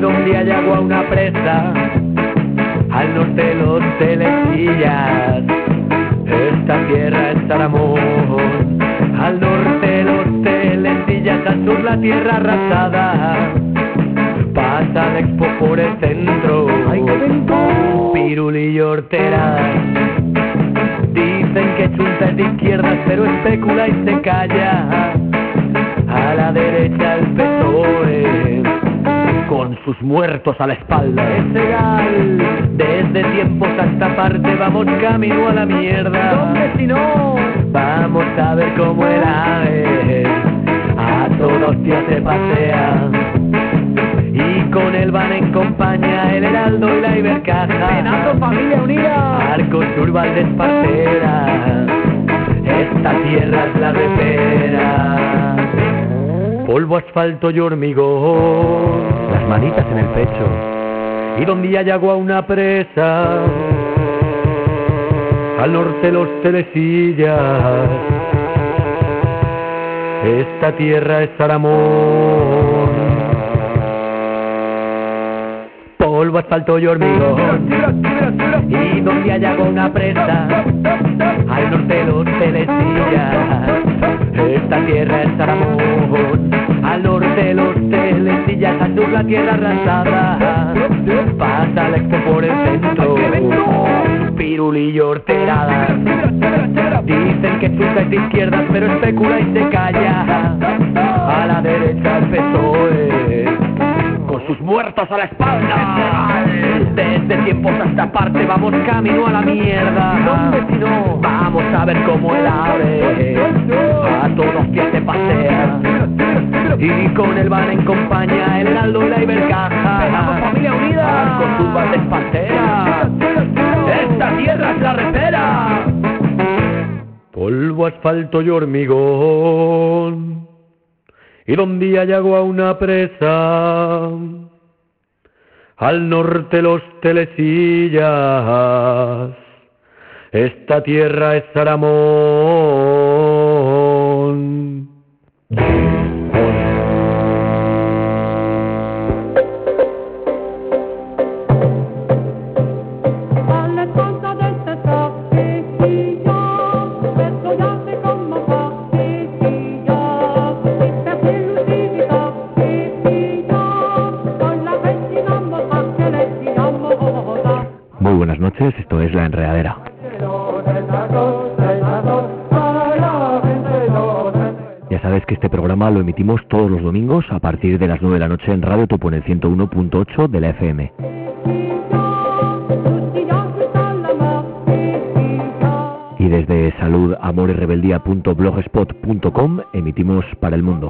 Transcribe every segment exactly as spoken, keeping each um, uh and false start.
donde hay agua una presa, al norte los Telesillas. Esta tierra es Aramón, al norte los Telesillas, al sur la tierra arrasada. Pasa la Expo por el centro, Piruli y Hortera. Dicen que Chunta es de izquierdas, pero especula y se calla. A la derecha el P S O E, con sus muertos a la espalda. Es legal, desde tiempos a esta parte vamos camino a la mierda. ¿Dónde si no? Vamos a ver cómo el ave a todos días se pasea. Y con él van en compañía el Heraldo y la Ibercaja. Penazo, Familia Unida, Arcos, Urbal de Espartera. Esta tierra es la repera. Polvo, asfalto y hormigón, las manitas en el pecho. Y donde hay agua una presa, al norte los Telesillas. Esta tierra es Aramón. Polvo, asfalto y hormigón. Y donde hay agua una presa, al norte los Telesillas. Esta tierra es Aramón, al norte los Telesillas, al sur la tierra arrasada. Pasa la Expo por el centro, Piruli y Horterada. Dicen que Chunta es de izquierdas, pero especula y se calla. A la derecha el P S O E, con sus muertos a la espalda. Desde tiempos a esta parte vamos camino a la mierda. ¿Dónde si no? Vamos a ver cómo el ave a todos pies se pasea. Y con él van en compañía el Heraldo y la Ibercaja. Familia Unida, con sus de Espartera. Esta tierra es la repera. Polvo, asfalto y hormigón. Y donde hay agua una presa, al norte los Telesillas. Esta tierra es Aramón. Muy buenas noches, esto es La Enredadera. Ya sabes que este programa lo emitimos todos los domingos a partir de las nueve de la noche en Radio Topo en el ciento uno punto ocho de la F M. Y desde salud amor y rebeldía punto blogspot punto com emitimos para el mundo.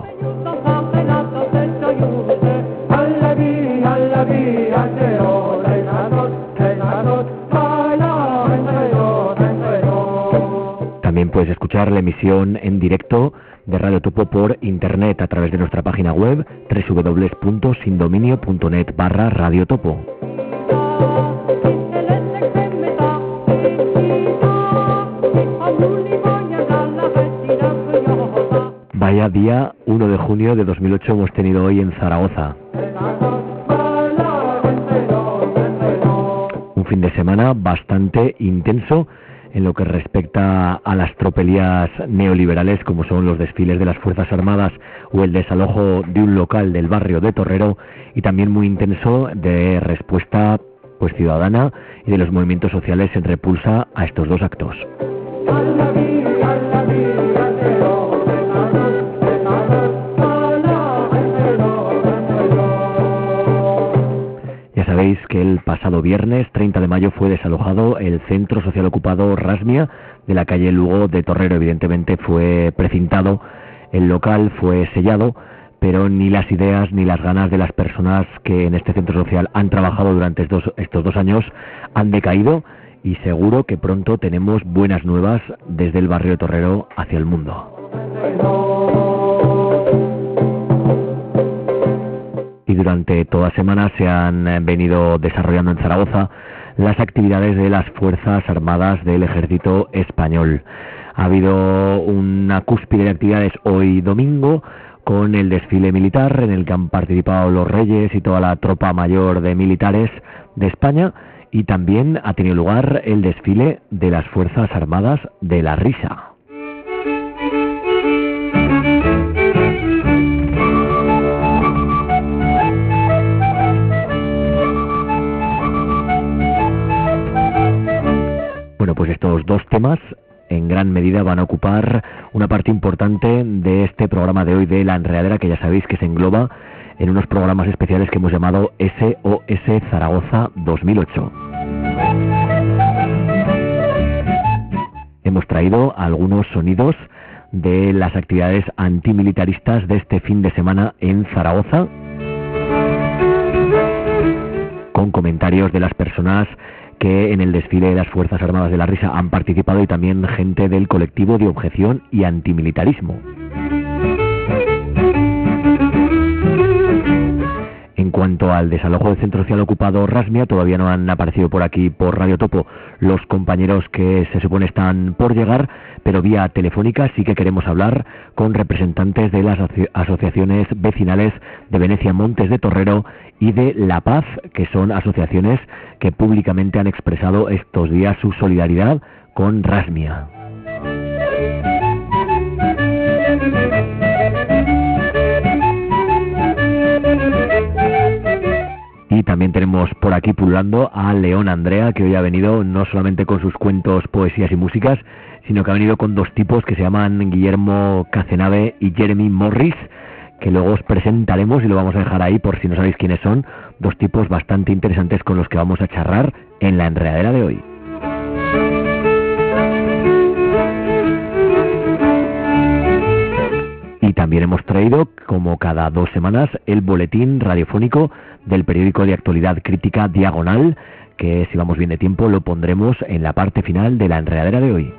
También puedes escuchar la emisión en directo de Radio Topo por internet a través de nuestra página web doble u doble u doble u punto sindominio punto net barra Radio Topo. Vaya día uno de junio de dos mil ocho hemos tenido hoy en Zaragoza. Un fin de semana bastante intenso en lo que respecta a las tropelías neoliberales, como son los desfiles de las Fuerzas Armadas o el desalojo de un local del barrio de Torrero, y también muy intenso de respuesta pues ciudadana y de los movimientos sociales en repulsa a estos dos actos. Ya sabéis que el pasado viernes treinta de mayo fue desalojado el centro social ocupado Rasmia de la calle Lugo de Torrero. Evidentemente fue precintado, el local fue sellado, pero ni las ideas ni las ganas de las personas que en este centro social han trabajado durante estos, estos dos años han decaído, y seguro que pronto tenemos buenas nuevas desde el barrio de Torrero hacia el mundo. Y durante toda semana se han venido desarrollando en Zaragoza las actividades de las Fuerzas Armadas del Ejército Español. Ha habido una cúspide de actividades hoy domingo, con el desfile militar en el que han participado los reyes y toda la tropa mayor de militares de España, y también ha tenido lugar el desfile de las Fuerzas Armadas de la Risa. Bueno, pues estos dos temas en gran medida van a ocupar una parte importante de este programa de hoy de La Enredadera, que ya sabéis que se engloba en unos programas especiales que hemos llamado S O S Zaragoza dos mil ocho. Hemos traído algunos sonidos de las actividades antimilitaristas de este fin de semana en Zaragoza, con comentarios de las personas que en el desfile de las Fuerzas Armadas de la Risa han participado, y también gente del colectivo de objeción y antimilitarismo. En cuanto al desalojo del centro social ocupado Rasmia, todavía no han aparecido por aquí por Radio Topo los compañeros que se supone están por llegar, pero vía telefónica sí que queremos hablar con representantes de las aso- asociaciones vecinales de Venecia Montes de Torrero y de La Paz, que son asociaciones que públicamente han expresado estos días su solidaridad con Rasmia. Y también tenemos por aquí pululando a León Andrea, que hoy ha venido no solamente con sus cuentos, poesías y músicas, sino que ha venido con dos tipos que se llaman Guillermo Cazenave y Jeremy Morris, que luego os presentaremos y lo vamos a dejar ahí por si no sabéis quiénes son, dos tipos bastante interesantes con los que vamos a charlar en La Enredadera de hoy. Y también hemos traído, como cada dos semanas, el boletín radiofónico del periódico de actualidad crítica Diagonal, que si vamos bien de tiempo lo pondremos en la parte final de La Enredadera de hoy.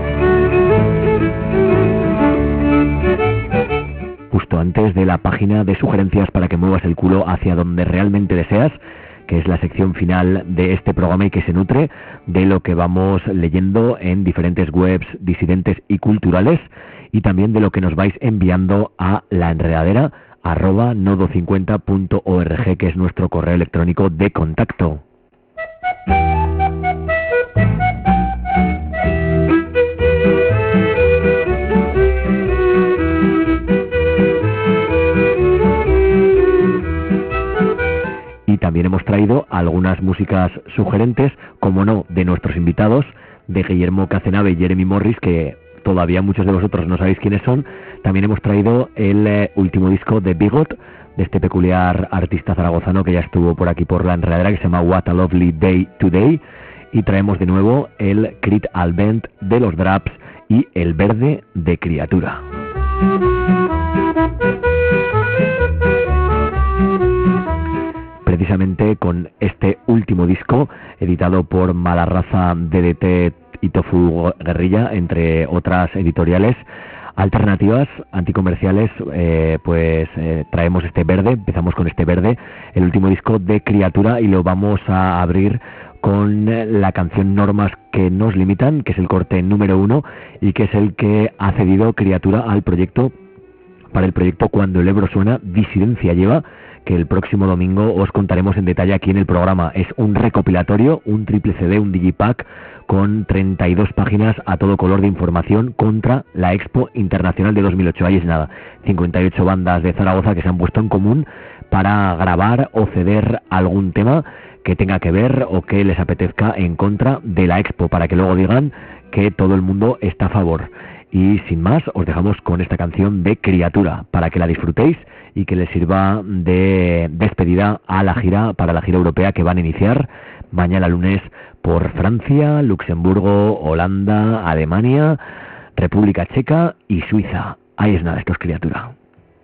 Justo antes de la página de sugerencias para que muevas el culo hacia donde realmente deseas, que es la sección final de este programa y que se nutre de lo que vamos leyendo en diferentes webs disidentes y culturales, y también de lo que nos vais enviando a laenredadera arroba nodo cincuenta punto org, que es nuestro correo electrónico de contacto. Y también hemos traído algunas músicas sugerentes, como no, de nuestros invitados, de Guillermo Cazenave y Jeremy Morris, que todavía muchos de vosotros no sabéis quiénes son. También hemos traído el eh, último disco de Bigot, de este peculiar artista zaragozano que ya estuvo por aquí por La Enredadera, que se llama What a Lovely Day Today. Y traemos de nuevo el Crit al Vent de los Draps y el Verde de Criatura. Precisamente con este último disco, editado por Malarraza, D D T y Tofu Guerrilla, entre otras editoriales alternativas, anticomerciales, eh, pues eh, traemos este Verde, empezamos con este Verde, el último disco de Criatura, y lo vamos a abrir con la canción Normas que nos limitan, que es el corte número uno y que es el que ha cedido Criatura al proyecto, para el proyecto Cuando el Ebro Suena, Disidencia Lleva, que el próximo domingo os contaremos en detalle aquí en el programa. Es un recopilatorio, un triple C D, un digipack con treinta y dos páginas a todo color de información contra la Expo Internacional de dos mil ocho. Ahí es nada, cincuenta y ocho bandas de Zaragoza que se han puesto en común para grabar o ceder algún tema que tenga que ver o que les apetezca en contra de la Expo, para que luego digan que todo el mundo está a favor. Y sin más, os dejamos con esta canción de Criatura, para que la disfrutéis y que les sirva de despedida a la gira, para la gira europea que van a iniciar mañana lunes por Francia, Luxemburgo, Holanda, Alemania, República Checa y Suiza. Ahí es nada, esto es Criatura.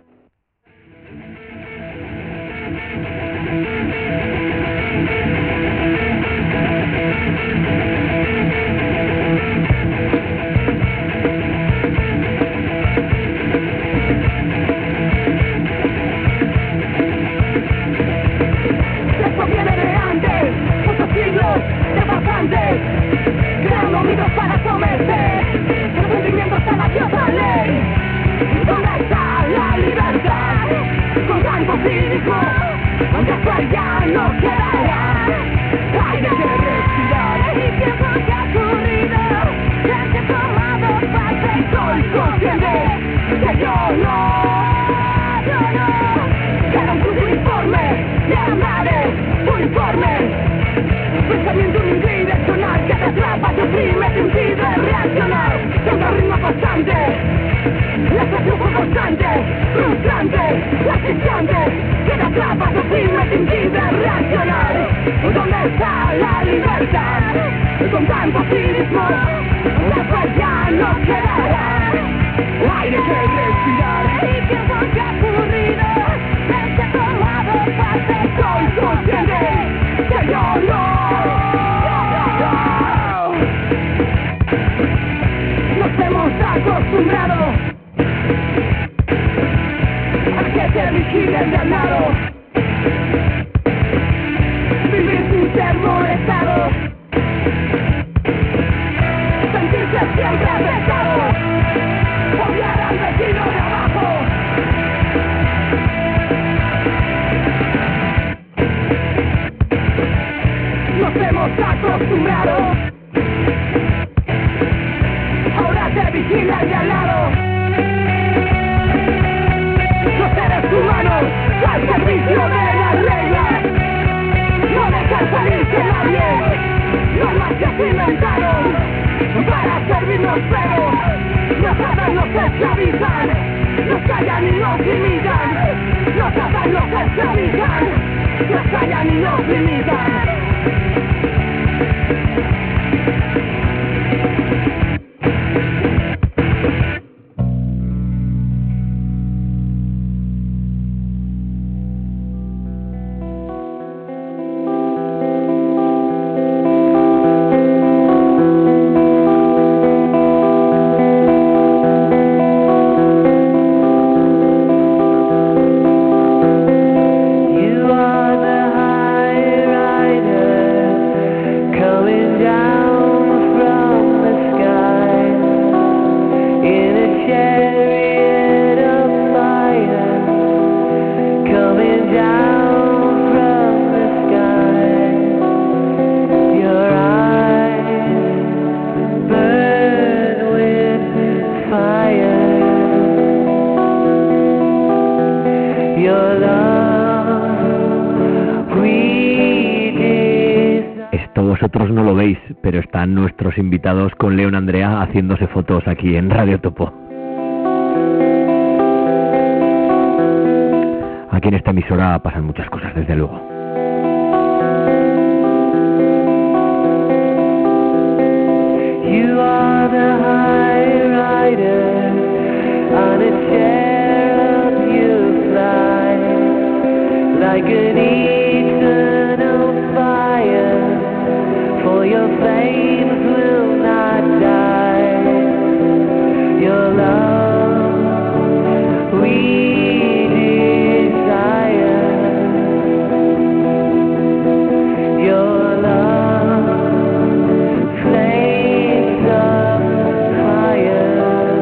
Creando mitos para someter, los sentimientos a la diosa ley. ¿Dónde está acostumbrado. Ahora te vigilan de al lado. Los seres humanos al servicio de las reglas. No dejan salirse nadie. Normas que se inventaron para servirnos, pero nos atan, nos esclavizan. Nos callan y nos limitan. Nos atan, nos esclavizan. Nos callan y nos limitan. Vosotros no lo veis, pero están nuestros invitados con León Andrea haciéndose fotos aquí en Radio Topo. Aquí en esta emisora pasan muchas cosas, desde luego. You are the high rider, on a cherub you fly, like an eternal fire. For your flames will not die. Your love we desire. Your love flames of fire.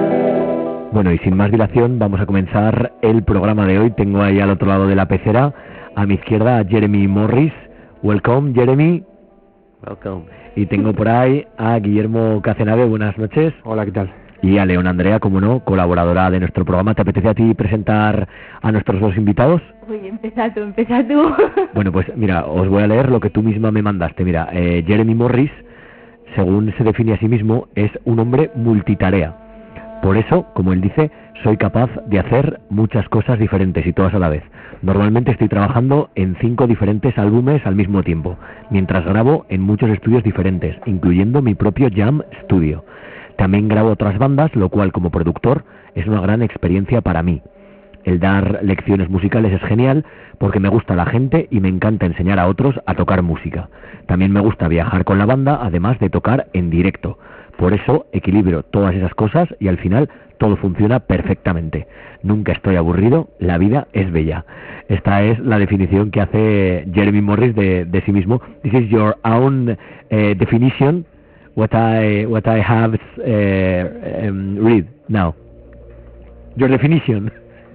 Bueno, y sin más dilación vamos a comenzar el programa de hoy. Tengo ahí al otro lado de la pecera, a mi izquierda, a Jeremy Morris. Welcome, Jeremy. Welcome. Y tengo por ahí a Guillermo Cazenave, buenas noches. Hola, ¿qué tal? Y a León Andrea, como no, colaboradora de nuestro programa. ¿Te apetece a ti presentar a nuestros dos invitados? Uy, empieza tú, empieza tú. Bueno, pues mira, os voy a leer lo que tú misma me mandaste. Mira, eh, Jeremy Morris, según se define a sí mismo, es un hombre multitarea. Por eso, como él dice, soy capaz de hacer muchas cosas diferentes y todas a la vez. Normalmente estoy trabajando en cinco diferentes álbumes al mismo tiempo, mientras grabo en muchos estudios diferentes, incluyendo mi propio Jam Studio. También grabo otras bandas, lo cual como productor es una gran experiencia para mí. El dar lecciones musicales es genial porque me gusta la gente y me encanta enseñar a otros a tocar música. También me gusta viajar con la banda, además de tocar en directo. Por eso equilibro todas esas cosas y al final todo funciona perfectamente. Nunca estoy aburrido, la vida es bella. Esta es la definición que hace Jeremy Morris de, de sí mismo. This is your own uh, definition, what I what I have uh, um, read now. Your definition.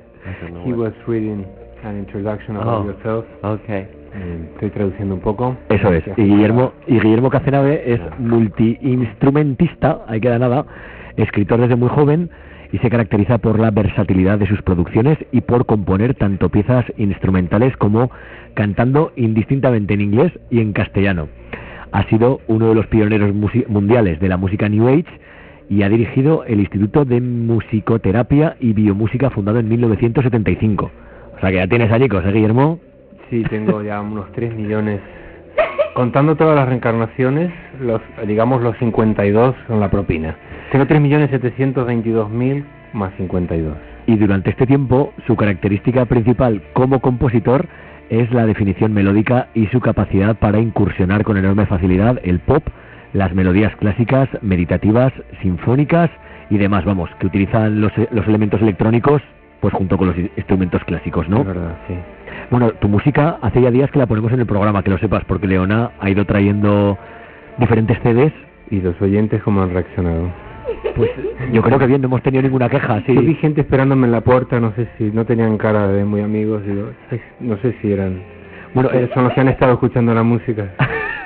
He was reading an introduction about Oh, yourself. Okay. Eh, Estoy traduciendo un poco. Eso es. Y Guillermo, y Guillermo Cazenave es multiinstrumentista, ahí queda nada, escritor desde muy joven y se caracteriza por la versatilidad de sus producciones y por componer tanto piezas instrumentales como cantando indistintamente en inglés y en castellano. Ha sido uno de los pioneros mundiales de la música New Age y ha dirigido el Instituto de Musicoterapia y Biomúsica fundado en mil novecientos setenta y cinco. O sea que ya tienes añicos, ¿eh, Guillermo? Sí, tengo ya unos tres millones. Contando todas las reencarnaciones, los digamos los cincuenta y dos son la propina. Tengo tres millones setecientos veintidós mil más cincuenta y dos. Y durante este tiempo, su característica principal como compositor es la definición melódica y su capacidad para incursionar con enorme facilidad el pop, las melodías clásicas, meditativas, sinfónicas y demás, vamos, que utilizan los, los elementos electrónicos pues junto con los instrumentos clásicos, ¿no? Es verdad, sí. Bueno, tu música hace ya días que la ponemos en el programa, que lo sepas, porque Leona ha ido trayendo diferentes C Ds. ¿Y los oyentes cómo han reaccionado? Pues yo creo que bien, no hemos tenido ninguna queja, sí. Yo vi gente esperándome en la puerta, no sé si no tenían cara de muy amigos, digo, no sé si eran... Bueno, eh, son los que han estado escuchando la música.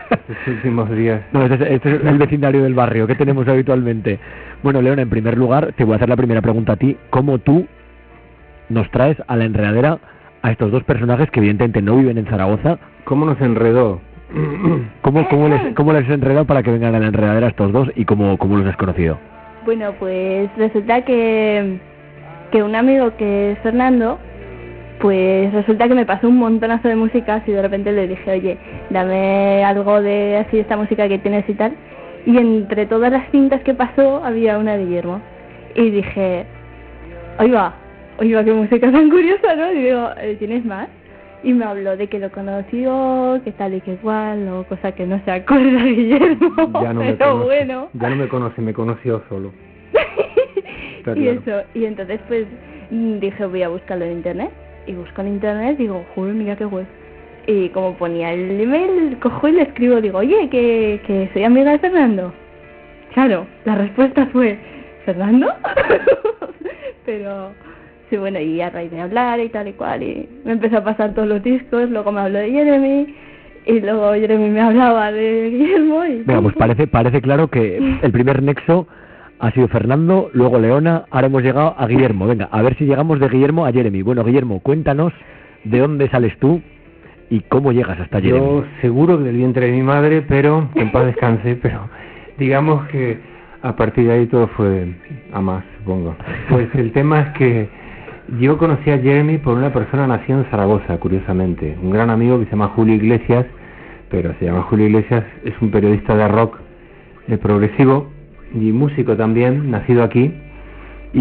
Estos últimos días. No, este es, este es el vecindario del barrio que tenemos habitualmente. Bueno, Leona, en primer lugar, te voy a hacer la primera pregunta a ti. ¿Cómo tú nos traes a la enredadera a estos dos personajes que evidentemente no viven en Zaragoza? ¿Cómo nos enredó? ¿Cómo, cómo, les, ¿Cómo les has enredado para que vengan a la enredadera estos dos y cómo, cómo los has conocido? Bueno, pues resulta que, que un amigo que es Fernando, pues resulta que me pasó un montonazo de música y de repente le dije, oye, dame algo de así esta música que tienes y tal. Y entre todas las cintas que pasó había una de Guillermo. Y dije, oiga, oiga, qué música tan curiosa, ¿no? Y digo, ¿tienes más? Y me habló de que lo conoció, que tal y que cual, o cosa que no se acuerda Guillermo. Ya no me pero conoce, bueno. Ya no me conoce, me conoció solo. Y claro. Eso, y entonces pues dije, voy a buscarlo en internet. Y busco en internet, digo, joder, mira qué web. Y como ponía el email, cojo y le escribo, digo, oye, que, que soy amiga de Fernando. Claro, la respuesta fue, ¿Fernando? Pero, sí, bueno, y a raíz de hablar y tal y cual, y me empezó a pasar todos los discos, luego me habló de Jeremy, y luego Jeremy me hablaba de Guillermo, y... Venga, pues parece, parece claro que el primer nexo ha sido Fernando, luego Leona, ahora hemos llegado a Guillermo. Venga, a ver si llegamos de Guillermo a Jeremy. Bueno, Guillermo, cuéntanos de dónde sales tú y cómo llegas hasta Jeremy. Yo seguro que del vientre de mi madre, pero que en paz descanse, pero digamos que a partir de ahí todo fue a más, supongo. Pues el tema es que yo conocí a Jeremy por una persona nacida en Zaragoza, curiosamente. Un gran amigo que se llama Julio Iglesias, pero se llama Julio Iglesias, es un periodista de rock de progresivo y músico también, nacido aquí. Y,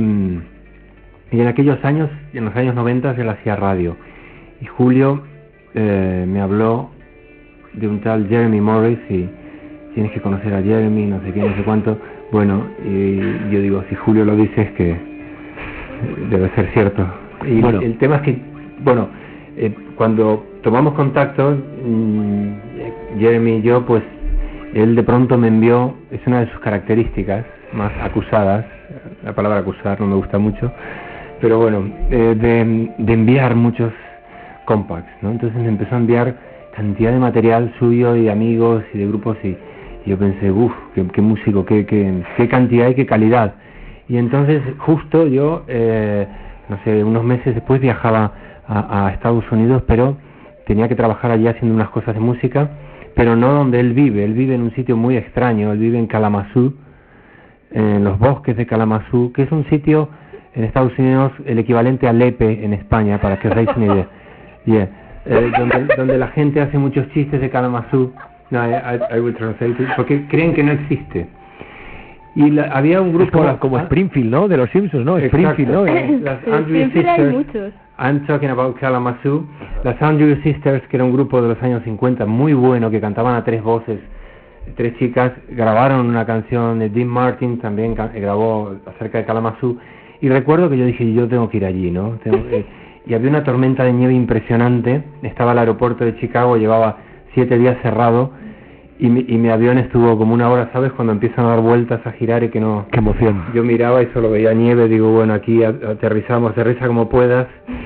y en aquellos años, en los años noventa, él hacía radio. Y Julio eh, me habló de un tal Jeremy Morris y tienes que conocer a Jeremy, no sé qué, no sé cuánto. Bueno, y yo digo, si Julio lo dice es que debe ser cierto. Y bueno, el tema es que, bueno, eh, cuando tomamos contacto, mmm, Jeremy y yo, pues él de pronto me envió, es una de sus características más acusadas, la palabra acusar no me gusta mucho, pero bueno, eh, de, de enviar muchos compacts, ¿no? Entonces me empezó a enviar cantidad de material suyo y de amigos y de grupos y, y yo pensé, uff, qué, qué músico, qué, qué, qué cantidad y qué calidad. Y entonces justo yo, eh, no sé, unos meses después viajaba a, a Estados Unidos, pero tenía que trabajar allí haciendo unas cosas de música, pero no donde él vive. Él vive en un sitio muy extraño, él vive en Kalamazoo, en los bosques de Kalamazoo, que es un sitio en Estados Unidos el equivalente a Lepe en España, para que os deis una idea. Yeah. Eh, donde, donde la gente hace muchos chistes de Kalamazoo. No, I, I, I will translate it, porque creen que no existe. Y la, había un grupo... Como, como Springfield, ¿no? De los Simpsons, ¿no? Exacto. Springfield, ¿no? Las Andrew Sisters. I'm talking about Kalamazoo. Las Andrew Sisters, que era un grupo de los años cincuenta muy bueno, que cantaban a tres voces, tres chicas, grabaron una canción de Dean Martin, también grabó acerca de Kalamazoo, y recuerdo que yo dije, yo tengo que ir allí, ¿no? Tengo, eh, y había una tormenta de nieve impresionante, estaba el aeropuerto de Chicago, llevaba siete días cerrado, y mi, y mi avión estuvo como una hora, ¿sabes? Cuando empiezan a dar vueltas, a girar y que no... ¡Qué emoción! Yo miraba y solo veía nieve, digo, bueno, aquí aterrizamos, aterriza como puedas.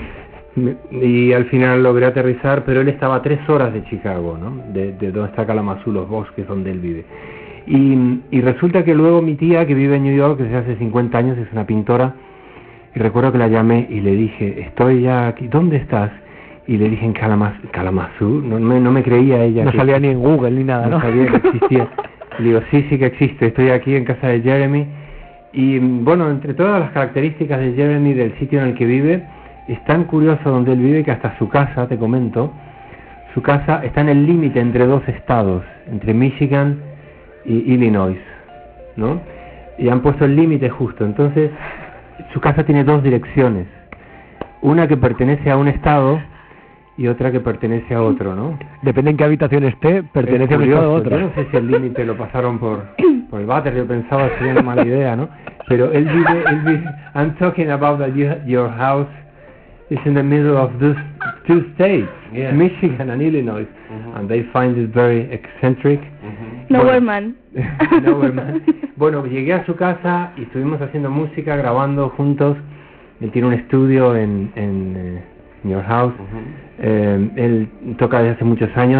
Y al final logré aterrizar, pero él estaba a tres horas de Chicago, ¿no? De, de donde está Kalamazoo, los bosques donde él vive. Y, y resulta que luego mi tía, que vive en New York desde hace cincuenta años, es una pintora, y recuerdo que la llamé y le dije, estoy ya aquí, ¿dónde estás? Y le dije en Kalamazoo, Kalamazoo, no me, no me creía ella. No que salía ni en Google ni nada, ¿no? No sabía que existía. Le digo, sí, sí que existe, estoy aquí en casa de Jeremy. Y bueno, entre todas las características de Jeremy, del sitio en el que vive, es tan curioso donde él vive que hasta su casa, te comento, su casa está en el límite entre dos estados, entre Michigan y Illinois, ¿no? Y han puesto el límite justo, entonces su casa tiene dos direcciones, una que pertenece a un estado y otra que pertenece a otro, ¿no? Depende en qué habitación esté, pertenece a un estado a otro. Yo no sé si el límite lo pasaron por, por el váter, yo pensaba que sería una mala idea, ¿no? Pero él vive, él vive, I'm talking about that you, your house is in the middle of those two states, yeah. Michigan and Illinois, uh-huh. And they find it very eccentric. Uh-huh. Nowhere man. Nowhere man. Bueno, llegué a su casa y estuvimos haciendo música, grabando juntos. Él tiene un estudio en, en uh, Your House. Uh-huh. eh, él toca desde hace muchos años.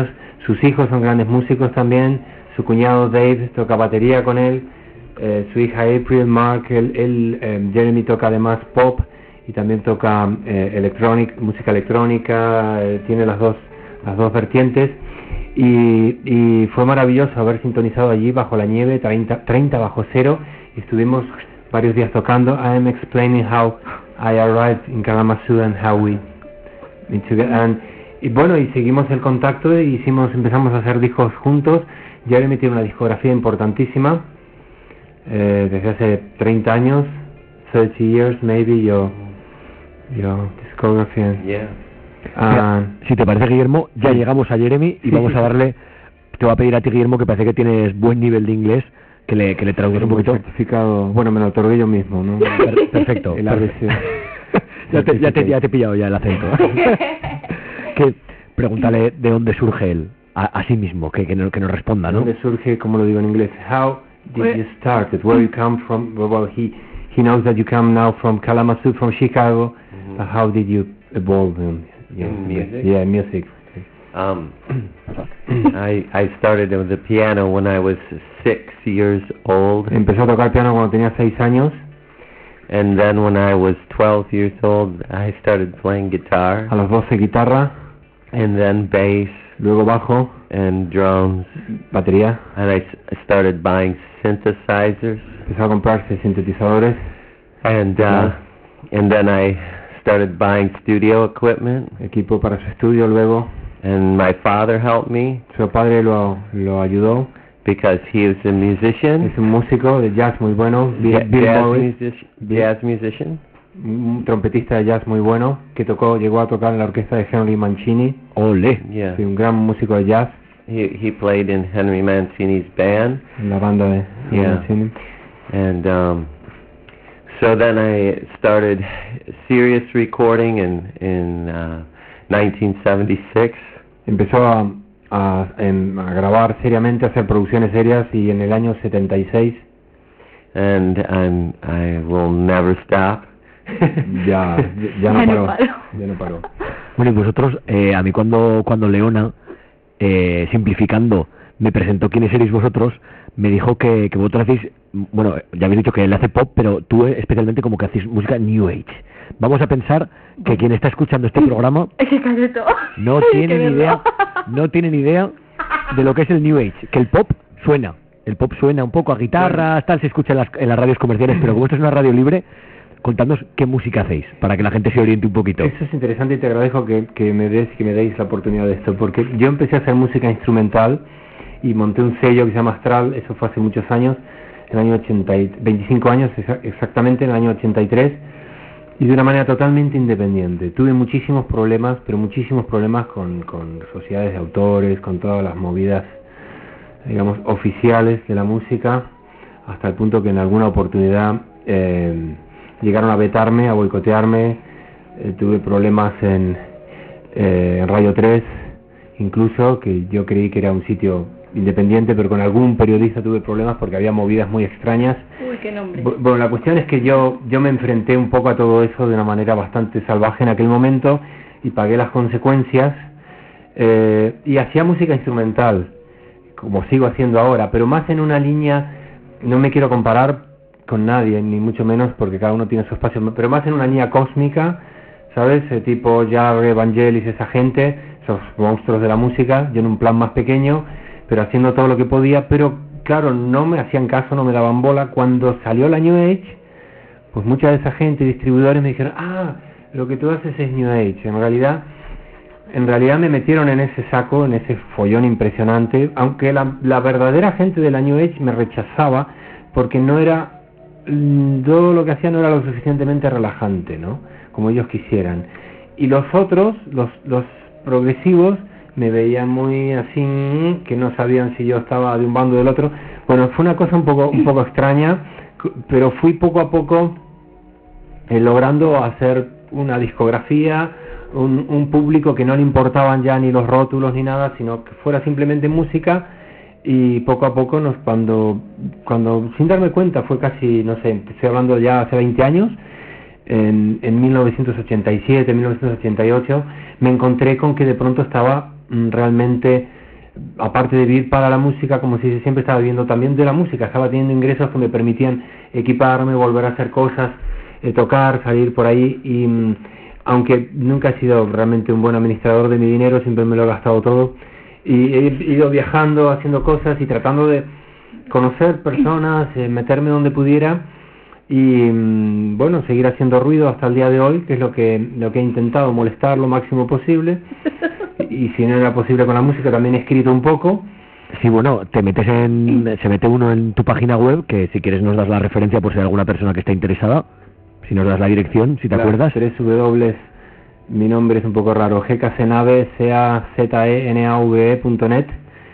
sus hijos son grandes músicos también, su cuñado Dave toca batería con él, eh, su hija April, Mark, él, él eh, Jeremy toca además pop y también toca eh, electronic, música electrónica, eh, tiene las dos, las dos vertientes. Y, y fue maravilloso haber sintonizado allí bajo la nieve, treinta, treinta bajo cero, y estuvimos varios días tocando. I am explaining how I arrived in Kalamazoo and how we and, y bueno, y seguimos el contacto y hicimos, empezamos a hacer discos juntos. Jeremy tiene una discografía importantísima eh, desde hace treinta años, thirty years maybe, your, your discography. Yeah. Mira, si te parece, Guillermo, ya sí. llegamos a Jeremy y sí, vamos sí, a darle, te voy a pedir a ti, Guillermo, que parece que tienes buen nivel de inglés, que le, que le traduzcas un poquito. Certificado, bueno, me lo otorgué yo mismo, ¿no? Per- perfecto. El A B C. ya, te, ya, te, ya te he pillado ya el acento. Que pregúntale de dónde surge él, a, a sí mismo, que, que, no, que nos responda, ¿no? ¿Dónde surge, como lo digo en inglés? How did you start it? Where you come from? Well, he he knows that you come now from Kalamazoo, from Chicago. Mm-hmm. But how did you evolve in, yeah, In music? Yeah, music. Um, I I started with the piano when I was six years old, Empezó a tocar piano cuando tenía seis años. and then when I was twelve years old, I started playing guitar, A los doce guitarra, and then bass luego bajo, and drums, batería. and I, s- I started buying synthesizers, Empezó a comprarse sintetizadores. and uh, and then I started buying studio equipment, Equipo para su estudio luego. and my father helped me Su padre lo, lo ayudó. because he was a musician, Es un músico de jazz muy bueno. Bill, ja- Bill jazz, Morris, music- jazz musician. un trompetista de jazz muy bueno que tocó, llegó a tocar en la orquesta de Henry Mancini. Ole. Yeah, Sí, un gran músico de jazz he he played in Henry Mancini's band, en la banda de Henry Yeah. Mancini. and um, so then I started serious recording in in uh, nineteen seventy-six. Empezó a, a, em, a grabar seriamente, a hacer producciones serias, y en el año setenta y seis And I'm, I will never stop. ya, ya no Ya no paró. paró. Ya no paró. Bueno, y vosotros, eh, a mí cuando, cuando Leona, eh, simplificando, me presentó quiénes erais vosotros, me dijo que, que vosotros hacéis, bueno, ya habéis dicho que él hace pop, pero tú especialmente como que hacéis música New Age. Vamos a pensar que quien está escuchando este programa Es que casi todo. no Hay que tiene ni verlo. idea, no tiene ni idea de lo que es el New Age, que el pop suena, el pop suena un poco a guitarras, tal, se escucha en las, en las radios comerciales, pero como esto es una radio libre, contadnos qué música hacéis, para que la gente se oriente un poquito. Eso es interesante y te agradezco que, que me des que me deis la oportunidad de esto, porque yo empecé a hacer música instrumental y monté un sello que se llama Astral. Eso fue hace muchos años, en el año ochenta, y- veinticinco años exa- exactamente, en el año ochenta y tres, y de una manera totalmente independiente. Tuve muchísimos problemas, pero muchísimos problemas con, con sociedades de autores, con todas las movidas, digamos, oficiales de la música, hasta el punto que en alguna oportunidad eh, llegaron a vetarme, a boicotearme. Eh, tuve problemas en, eh, en Radio tres, incluso, que yo creí que era un sitio independiente, pero con algún periodista tuve problemas porque había movidas muy extrañas. Uy, qué nombre. Bu- Bueno, la cuestión es que yo yo me enfrenté un poco a todo eso de una manera bastante salvaje en aquel momento y pagué las consecuencias, eh, y hacía música instrumental, como sigo haciendo ahora, pero más en una línea, no me quiero comparar con nadie, ni mucho menos, porque cada uno tiene su espacio, pero más en una línea cósmica, ¿sabes? Eh, tipo Jarre, Vangelis, esa gente, esos monstruos de la música, yo en un plan más pequeño, pero haciendo todo lo que podía, pero claro, no me hacían caso, no me daban bola. Cuando salió la New Age, pues mucha de esa gente, distribuidores, me dijeron, ah, lo que tú haces es New Age. En realidad, en realidad me metieron en ese saco, en ese follón impresionante, aunque la, la verdadera gente de la New Age me rechazaba, porque no era, mm, todo lo que hacía no era lo suficientemente relajante, ¿no? Como ellos quisieran. Y los otros, los, los progresivos, me veían muy así, que no sabían si yo estaba de un bando o del otro. Bueno, fue una cosa un poco un poco extraña, cu- pero fui poco a poco eh, logrando hacer una discografía, un, un público que no le importaban ya ni los rótulos ni nada, sino que fuera simplemente música. Y poco a poco, nos cuando cuando sin darme cuenta, fue casi, no sé, estoy hablando ya hace veinte años, en, en mil novecientos ochenta y siete, mil novecientos ochenta y ocho, me encontré con que de pronto estaba mm, realmente aparte de vivir para la música, como si siempre estaba viviendo también de la música, estaba teniendo ingresos que me permitían equiparme, volver a hacer cosas, eh, tocar, salir por ahí, y mm, aunque nunca he sido realmente un buen administrador de mi dinero, siempre me lo he gastado todo, y he ido viajando, haciendo cosas y tratando de conocer personas, eh, meterme donde pudiera, y mmm, bueno, seguir haciendo ruido hasta el día de hoy, que es lo que, lo que he intentado, molestar lo máximo posible. Y si no era posible con la música, también he escrito un poco. Sí, bueno, te metes en, se mete uno en tu página web, que si quieres nos das la referencia por si hay alguna persona que esté interesada, si nos das la dirección, si te Las acuerdas. tres W, mi nombre es un poco raro, gkcenave, c a z e n a v e punto net,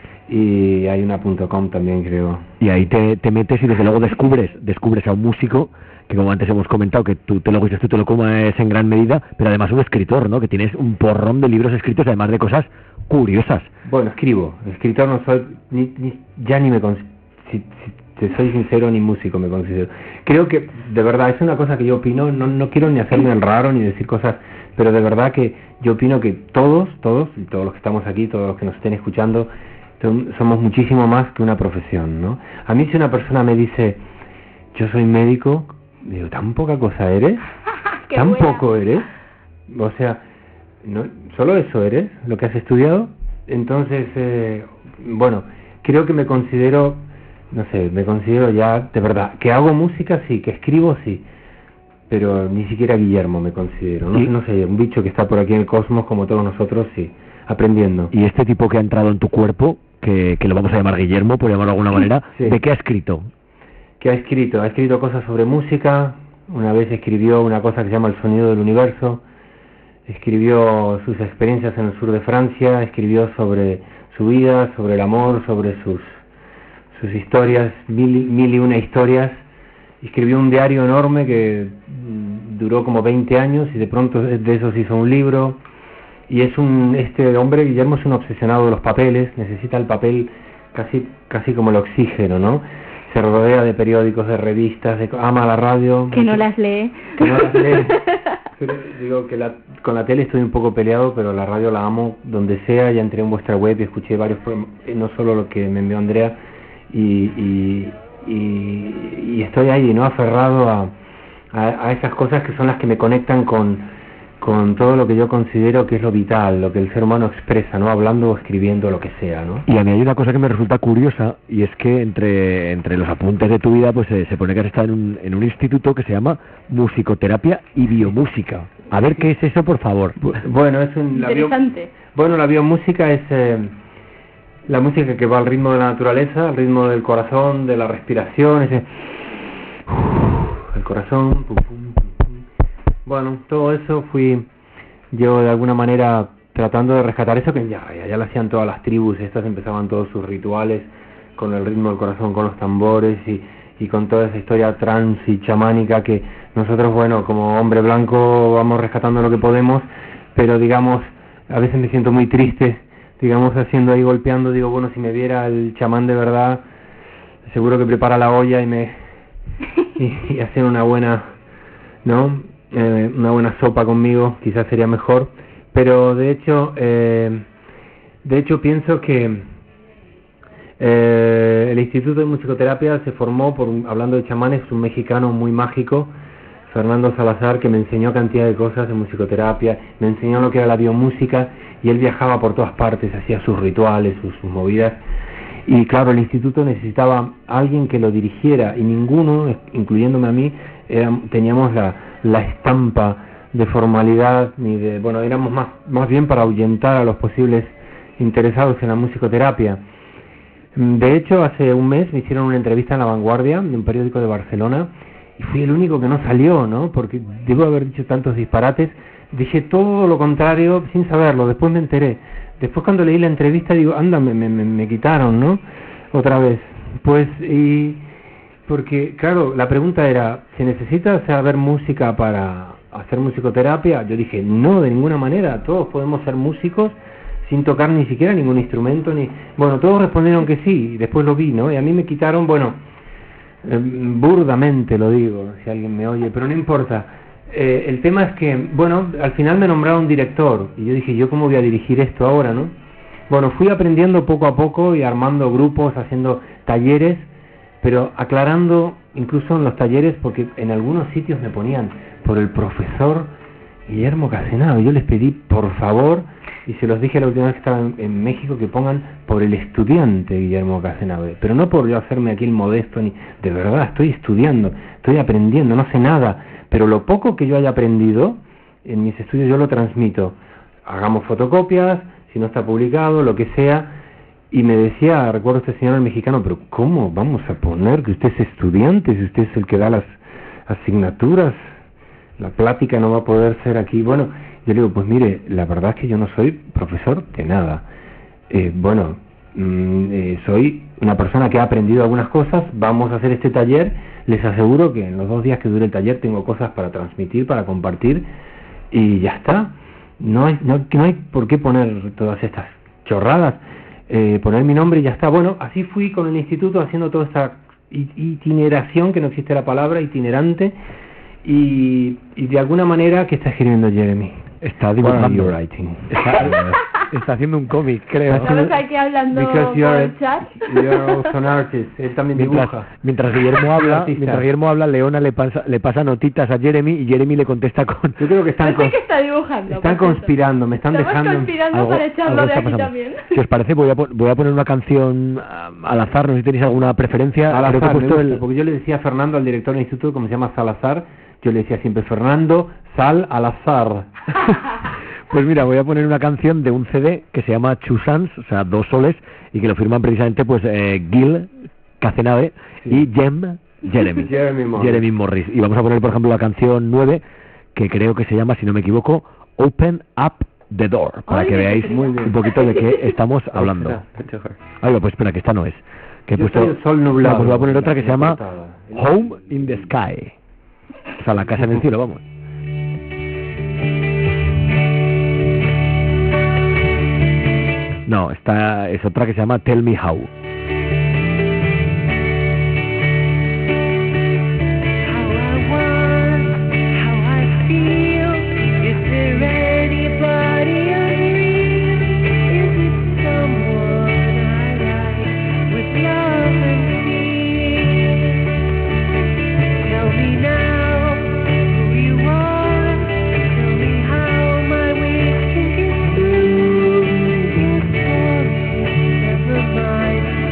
y hay una .com también, creo. Y ahí te, te metes y desde luego descubres, descubres a un músico que, como antes hemos comentado, que tú te lo dices, tú te lo comes en gran medida, pero además un escritor, ¿no? Que tienes un porrón de libros escritos, además de cosas curiosas. Bueno, escribo, escritor no soy, ni, ni, ya ni me considero, si, si te soy sincero, ni músico me considero. Creo que, de verdad, es una cosa que yo opino, no, no quiero ni hacerme el raro ni decir cosas, pero de verdad que yo opino que todos, todos, y todos los que estamos aquí, todos los que nos estén escuchando, somos muchísimo más que una profesión, ¿no? A mí si una persona me dice, yo soy médico, digo, ¿tan poca cosa eres? ¿Tan buena. Poco eres? O sea, no, ¿solo eso eres? ¿Lo que has estudiado? Entonces, eh, bueno, creo que me considero, no sé, me considero ya, de verdad, que hago música, sí, que escribo, sí, pero ni siquiera Guillermo me considero, no, no sé, un bicho que está por aquí en el cosmos como todos nosotros, sí, aprendiendo. Y este tipo que ha entrado en tu cuerpo, que, que lo vamos a llamar Guillermo, por llamarlo de alguna manera, sí. ¿De qué ha escrito? ¿Qué ha escrito? Ha escrito cosas sobre música, una vez escribió una cosa que se llama El sonido del universo, escribió sus experiencias en el sur de Francia, escribió sobre su vida, sobre el amor, sobre sus, sus historias, mil, mil y una historias, escribió un diario enorme que duró como veinte años y de pronto de eso se hizo un libro. Y es un, este hombre, Guillermo, es un obsesionado de los papeles, necesita el papel casi casi como el oxígeno, ¿no? Se rodea de periódicos, de revistas, de, ama la radio. Que no las lee. Que no las lee. Pero digo que la, con la tele estoy un poco peleado, pero la radio la amo donde sea. Ya entré en vuestra web y escuché varios, no solo lo que me envió Andrea, y, y, y, y estoy ahí, ¿no? Aferrado a, a, a esas cosas que son las que me conectan con... con todo lo que yo considero que es lo vital, lo que el ser humano expresa, ¿no? Hablando o escribiendo, lo que sea, ¿no? Y a mí hay una cosa que me resulta curiosa, y es que entre entre los apuntes de tu vida, pues eh, se pone que has estado en un, en un instituto que se llama Musicoterapia y Biomúsica. A ver, ¿qué es eso, por favor? Bueno, es un... La Interesante. Bio, bueno, la biomúsica es eh, la música que va al ritmo de la naturaleza, al ritmo del corazón, de la respiración, ese... Uf, el corazón... Pum, pum. Bueno, todo eso fui yo de alguna manera tratando de rescatar eso que ya, ya, ya lo hacían todas las tribus, estas empezaban todos sus rituales con el ritmo del corazón, con los tambores y, y con toda esa historia trans y chamánica que nosotros, bueno, como hombre blanco vamos rescatando lo que podemos, pero digamos, a veces me siento muy triste, digamos, haciendo ahí, golpeando, digo, bueno, si me viera el chamán de verdad, seguro que prepara la olla y me y, y hacer una buena, ¿no? Eh, una buena sopa conmigo, quizás sería mejor, pero de hecho eh, de hecho pienso que eh, el Instituto de Musicoterapia se formó por, un, hablando de chamanes, un mexicano muy mágico, Fernando Salazar, que me enseñó cantidad de cosas de musicoterapia, me enseñó lo que era la biomúsica, y él viajaba por todas partes, hacía sus rituales, sus, sus movidas, y claro, el instituto necesitaba a alguien que lo dirigiera, y ninguno, incluyéndome a mí, era, teníamos la la estampa de formalidad, ni de, bueno, éramos más, más bien para ahuyentar a los posibles interesados en la musicoterapia. De hecho, hace un mes me hicieron una entrevista en La Vanguardia, de un periódico de Barcelona, y fui el único que no salió, ¿no? Porque debo haber dicho tantos disparates, dije todo lo contrario sin saberlo, después me enteré. Después cuando leí la entrevista digo, anda, me, me, me quitaron, ¿no? Otra vez. Pues, y... porque, claro, la pregunta era, ¿se necesita saber música para hacer musicoterapia? Yo dije, no, de ninguna manera, todos podemos ser músicos sin tocar ni siquiera ningún instrumento, ni... Bueno, todos respondieron que sí, y después lo vi, ¿no? Y a mí me quitaron, bueno, eh, burdamente lo digo, si alguien me oye, pero no importa. Eh, el tema es que, bueno, al final me nombraron director, y yo dije, ¿yo cómo voy a dirigir esto ahora, no? Bueno, fui aprendiendo poco a poco y armando grupos, haciendo talleres, pero aclarando incluso en los talleres, porque en algunos sitios me ponían por el profesor Guillermo Casenave. Yo les pedí, por favor, y se los dije la última vez que estaba en, en México, que pongan por el estudiante Guillermo Casenave, pero no por yo hacerme aquí el modesto, ni de verdad, estoy estudiando, estoy aprendiendo, no sé nada, pero lo poco que yo haya aprendido en mis estudios yo lo transmito. Hagamos fotocopias, si no está publicado, lo que sea. Y me decía, recuerdo este señor mexicano, pero ¿cómo vamos a poner que usted es estudiante si usted es el que da las asignaturas? La plática no va a poder ser aquí. Bueno, yo le digo, pues mire, la verdad es que yo no soy profesor de nada. Eh, bueno, mm, eh, soy una persona que ha aprendido algunas cosas, vamos a hacer este taller, les aseguro que en los dos días que dure el taller tengo cosas para transmitir, para compartir, y ya está. No hay, no, no hay por qué poner todas estas chorradas. Eh, poner mi nombre y ya está. Bueno, así fui con el instituto haciendo toda esta itineración, que no existe la palabra, itinerante, y, y de alguna manera, ¿qué está escribiendo Jeremy? Está dibujando. writing? Está, está haciendo un cómic, creo. Estamos aquí hablando Because por you're, el chat. you're also an artist. Él también Mientras, dibuja. mientras Guillermo habla, Artista. mientras Guillermo habla, Leona le pasa, le pasa notitas a Jeremy y Jeremy le contesta con... Yo creo que están, No sé cons- qué está dibujando. están por cierto. conspirando, me están Estamos dejando... conspirando algo- para echarlo algo de está aquí pasando. también. Si os parece, voy a, pon- voy a poner una canción ah, al azar, no sé si tenéis alguna preferencia. Al Creo que he azar, me puesto gusta, el... porque yo le decía a Fernando, al director del instituto, como se llama Salazar, yo le decía siempre, Fernando, sal al azar. Pues mira, voy a poner una canción de un C D que se llama Two Suns, o sea, dos soles, y que lo firman precisamente pues eh, Gil Casenave Sí. y Jem Jeremy. Jeremy Morris. Jeremy Morris. Y vamos a poner, por ejemplo, la canción nueve, que creo que se llama, si no me equivoco, Open Up the Door, para Ay, que qué veáis muy bien. un poquito de qué estamos hablando. Ahí va, pues espera, que esta no es. Que he Yo puesto... soy el sol nublado. No, pues voy a poner otra que se La llama portada. Home in the Sky. O sea, la casa en el cielo, vamos. No, esta es otra que se llama Tell Me How. How I want, how I feel. Is there anybody unreal? Is it someone I like with love and fear? Tell me now who you are. Tell me how my ways can get through your story. Never mind.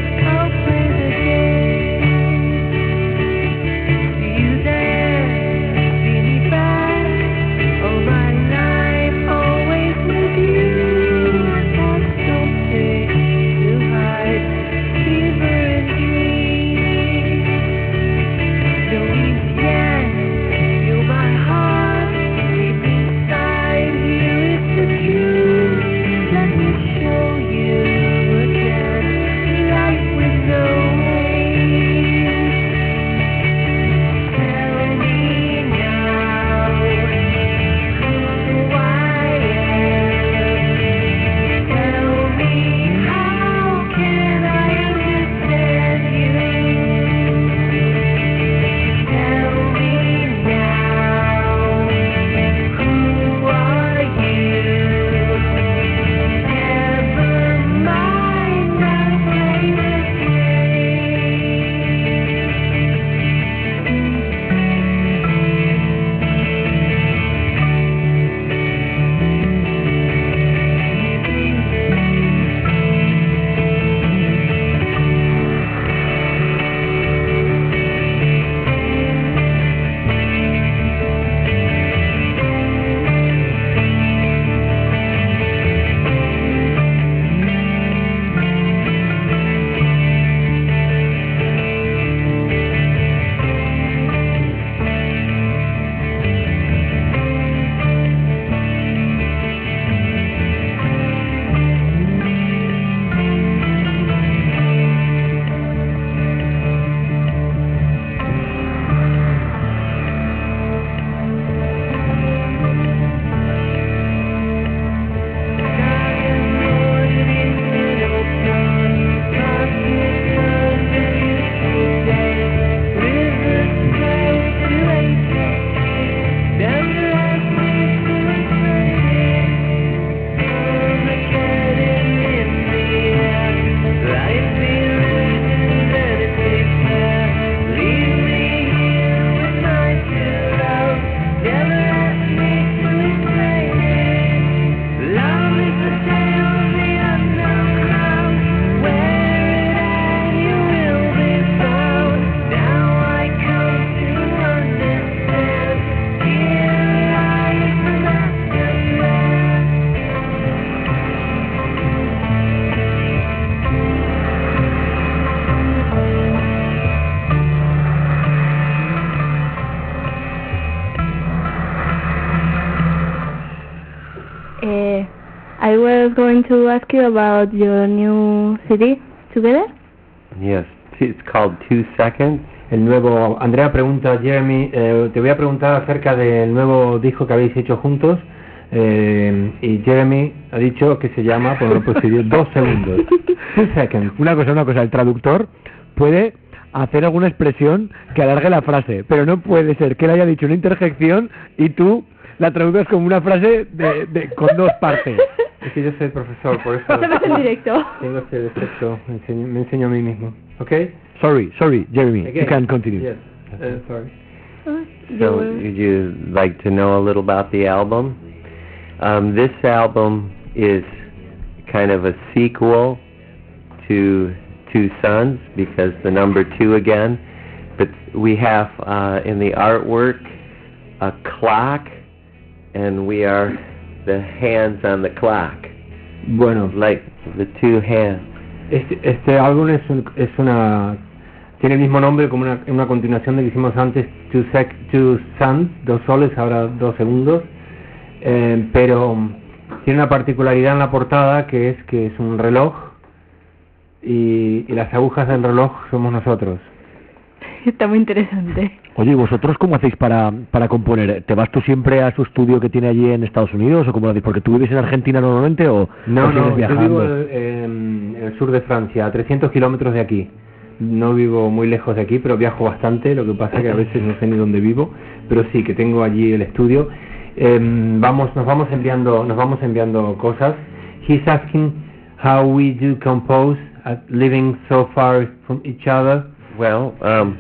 I was going to ask you about your new C D, Together. Yes, it's called Two Seconds. El nuevo, Andrea pregunta a Jeremy, eh, te voy a preguntar acerca del nuevo disco que habéis hecho juntos, eh, y Jeremy ha dicho que se llama, pues lo prefirió, dos segundos. Two seconds. Una cosa, una cosa, el traductor puede hacer alguna expresión que alargue la frase, pero no puede ser que él haya dicho una interjección y tú la traduzcas como una frase de, de, con dos partes. Es que yo soy profesor, por eso Hacemos en directo. tengo ese defecto, me enseño, me enseño a mí mismo. ¿Ok? Sorry, sorry, Jeremy, Again. you can continue. Yes, uh, sorry. So, would you like to know a little about the album? Um, this album is kind of a sequel to Two Sons, because the number two again. But we have uh, in the artwork a clock, and we are the hands on the clock, Bueno, like the two hands. este, este álbum es, un- es una... tiene el mismo nombre como una, una continuación de que hicimos antes, Two, sec, two Suns, dos soles, ahora dos segundos, eh, pero um, tiene una particularidad en la portada que es que es un reloj y, y las agujas del reloj somos nosotros. Está muy interesante. Oye, ¿y vosotros cómo hacéis para, para componer? ¿Te vas tú siempre a su estudio que tiene allí en Estados Unidos o cómo lo hacéis? ¿Porque tú vives en Argentina normalmente o, No, o sigues no, yo viajando? vivo en, en el sur de Francia, a trescientos kilómetros de aquí. No vivo muy lejos de aquí, pero viajo bastante, lo que pasa que a veces no sé ni dónde vivo, pero sí que tengo allí el estudio. Em, vamos, nos vamos enviando, nos vamos enviando cosas. He's asking how we do compose, uh, living so far from each other. Well, um,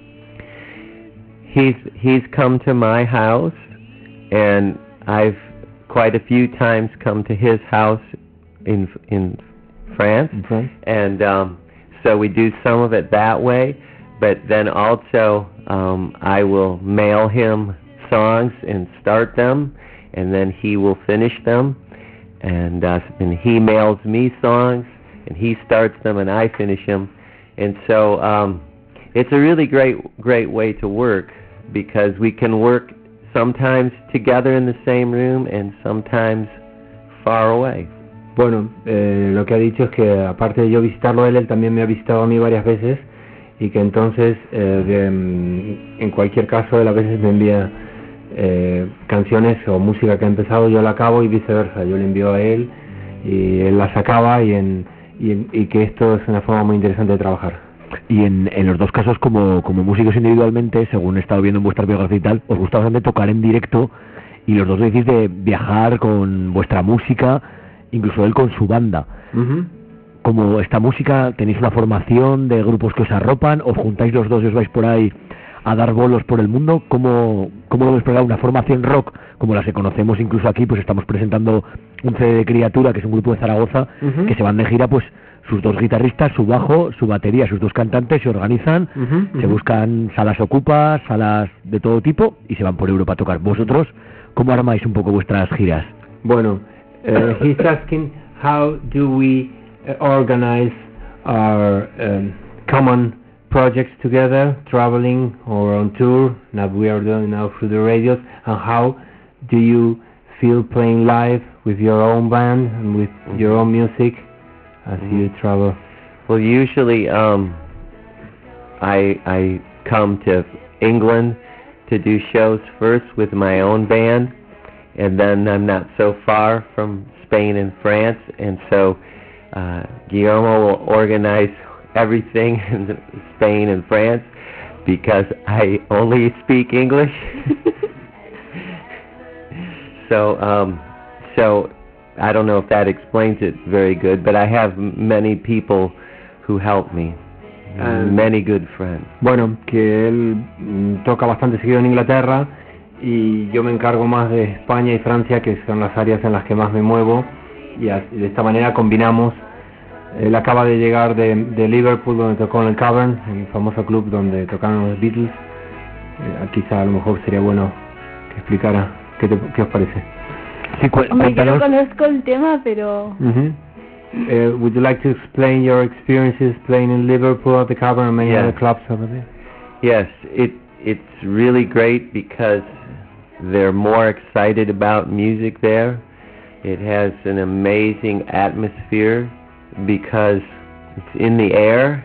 he's he's come to my house, and I've quite a few times come to his house in in France, In France. and um, so we do some of it that way. But then also, um, I will mail him songs and start them, and then he will finish them, and uh, and he mails me songs, and he starts them, and I finish them, and so um, it's a really great great way to work, because we can work sometimes together in the same room and sometimes far away. Bueno, eh, lo que ha dicho es que aparte de yo visitarlo a él, él también me ha visitado a mí varias veces y que entonces, eh, de, mm, en cualquier caso, él a veces me envía eh, canciones o música que ha empezado, yo la acabo y viceversa. Yo le envío a él y él las acaba y, en, y, en- y que esto es una forma muy interesante de trabajar. Y en, en los dos casos, como, como músicos individualmente, según he estado viendo en vuestra biografía y tal, os gusta bastante tocar en directo y los dos decís de viajar con vuestra música, incluso él con su banda. Ujú. Como esta música, ¿tenéis una formación de grupos que os arropan? ¿Os juntáis los dos y os vais por ahí a dar bolos por el mundo? ¿Cómo, cómo lo explicar una formación rock como las que conocemos incluso aquí? Pues estamos presentando un C D de Criatura, que es un grupo de Zaragoza, Ujú. que se van de gira, pues sus dos guitarristas, su bajo, su batería, sus dos cantantes se organizan, Ujú, se ujú. buscan salas ocupas, salas de todo tipo y se van por Europa a tocar. ¿Vosotros cómo armáis un poco vuestras giras? Bueno, uh, he's asking how do we uh, organize our um, common projects together, traveling or on tour, that we are doing now through the radios, and how do you feel playing live with your own band and with your own music as you travel? Well, usually um, I I come to England to do shows first with my own band, and then I'm not so far from Spain and France, and so uh, Guillermo will organize everything in Spain and France because I only speak English. so um, so I don't know if that explains it very good, but I have m- many people who help me, Um, many good friends. Bueno, que él mm, toca bastante seguido en Inglaterra y yo me encargo más de España y Francia, que son las áreas en las que más me muevo, y así- de esta manera combinamos. Él acaba de llegar de, de Liverpool, donde tocó en el Cavern, el famoso club donde tocaron los Beatles. Eh, quizá a lo mejor sería bueno que explicara qué, te- qué os parece. Sí, cu- Hombre, yo no cuéntanos. conozco el tema, pero... Mhm. Uh, would you like to explain your experiences playing in Liverpool at the Cavern and many Yeah. other clubs over there? Yes, it it's really great because they're more excited about music there, It has an amazing atmosphere because it's in the air,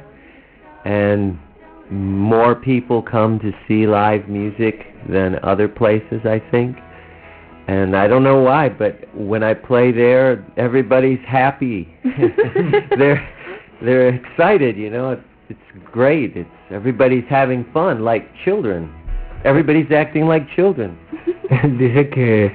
and more people come to see live music than other places, I think. And I don't know why, but when I play there, everybody's happy. they're they're excited, you know. It's, it's great. It's everybody's having fun, like children. Everybody's acting like children. Dice que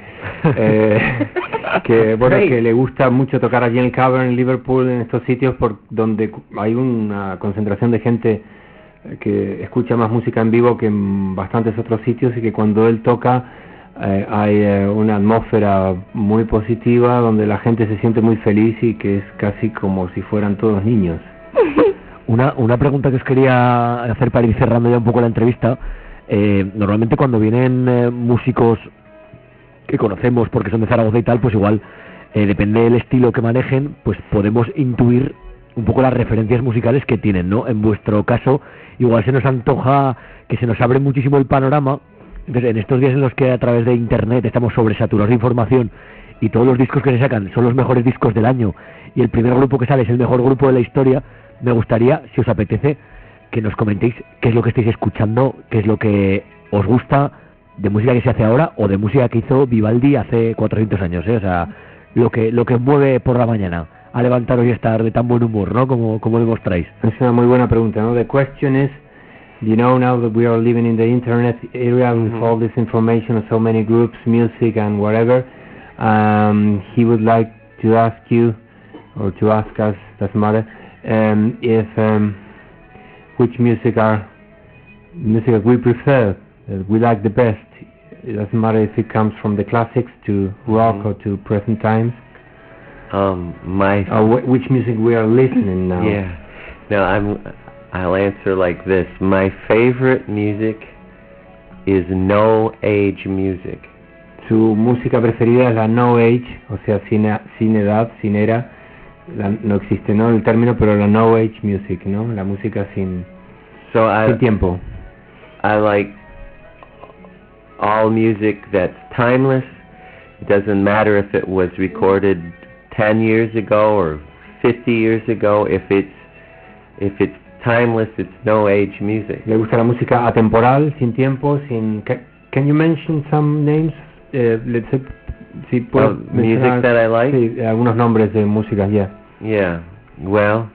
eh, que bueno Great. que le gusta mucho tocar allí en el Cavern, en Liverpool, en estos sitios por donde hay una concentración de gente que escucha más música en vivo que en bastantes otros sitios, y que cuando él toca eh, hay eh, una atmósfera muy positiva donde la gente se siente muy feliz y que es casi como si fueran todos niños. Una, una pregunta que os quería hacer para ir cerrando ya un poco la entrevista. Eh, normalmente cuando vienen eh, músicos que conocemos porque son de Zaragoza y tal, pues igual eh, depende del estilo que manejen, pues podemos intuir un poco las referencias musicales que tienen, ¿no? En vuestro caso, igual se nos antoja que se nos abre muchísimo el panorama. Entonces, en estos días en los que a través de internet estamos sobresaturados de información y todos los discos que se sacan son los mejores discos del año y el primer grupo que sale es el mejor grupo de la historia, me gustaría, si os apetece, que nos comentéis qué es lo que estáis escuchando, qué es lo que os gusta de música que se hace ahora o de música que hizo Vivaldi hace cuatrocientos años, ¿eh? O sea, lo que lo que os mueve por la mañana a levantaros y estar de tan buen humor, ¿no? Como, como demostráis. Es una muy buena pregunta, ¿no? The question is, you know, now that we are living in the internet area with Mhm. all this information of so many groups, music and whatever, um, he would like to ask you, or to ask us, doesn't matter, um, if um, which music are music that we prefer, that we like the best. It doesn't matter if it comes from the classics to rock Mhm. or to present times, Um, my or wh- which music we are listening now. yeah. No, I'm. I'll answer like this. My favorite music is no age music. Su música preferida es la No Age, o sea, sin, a- sin edad, sin era. La- no existe, ¿no? El término, pero la No Age Music, ¿no? La música sin, So I sin tiempo. I like all music that's timeless. It doesn't matter if it was recorded ten years ago or fifty years ago. If it's if it's timeless, it's no age music. Le gusta la música atemporal, sin tiempo, sin... Can, can you mention some names? Eh, let's say, si puedo Of music mencionar- that I like? Sí, algunos nombres de música, ya. Yeah. Well,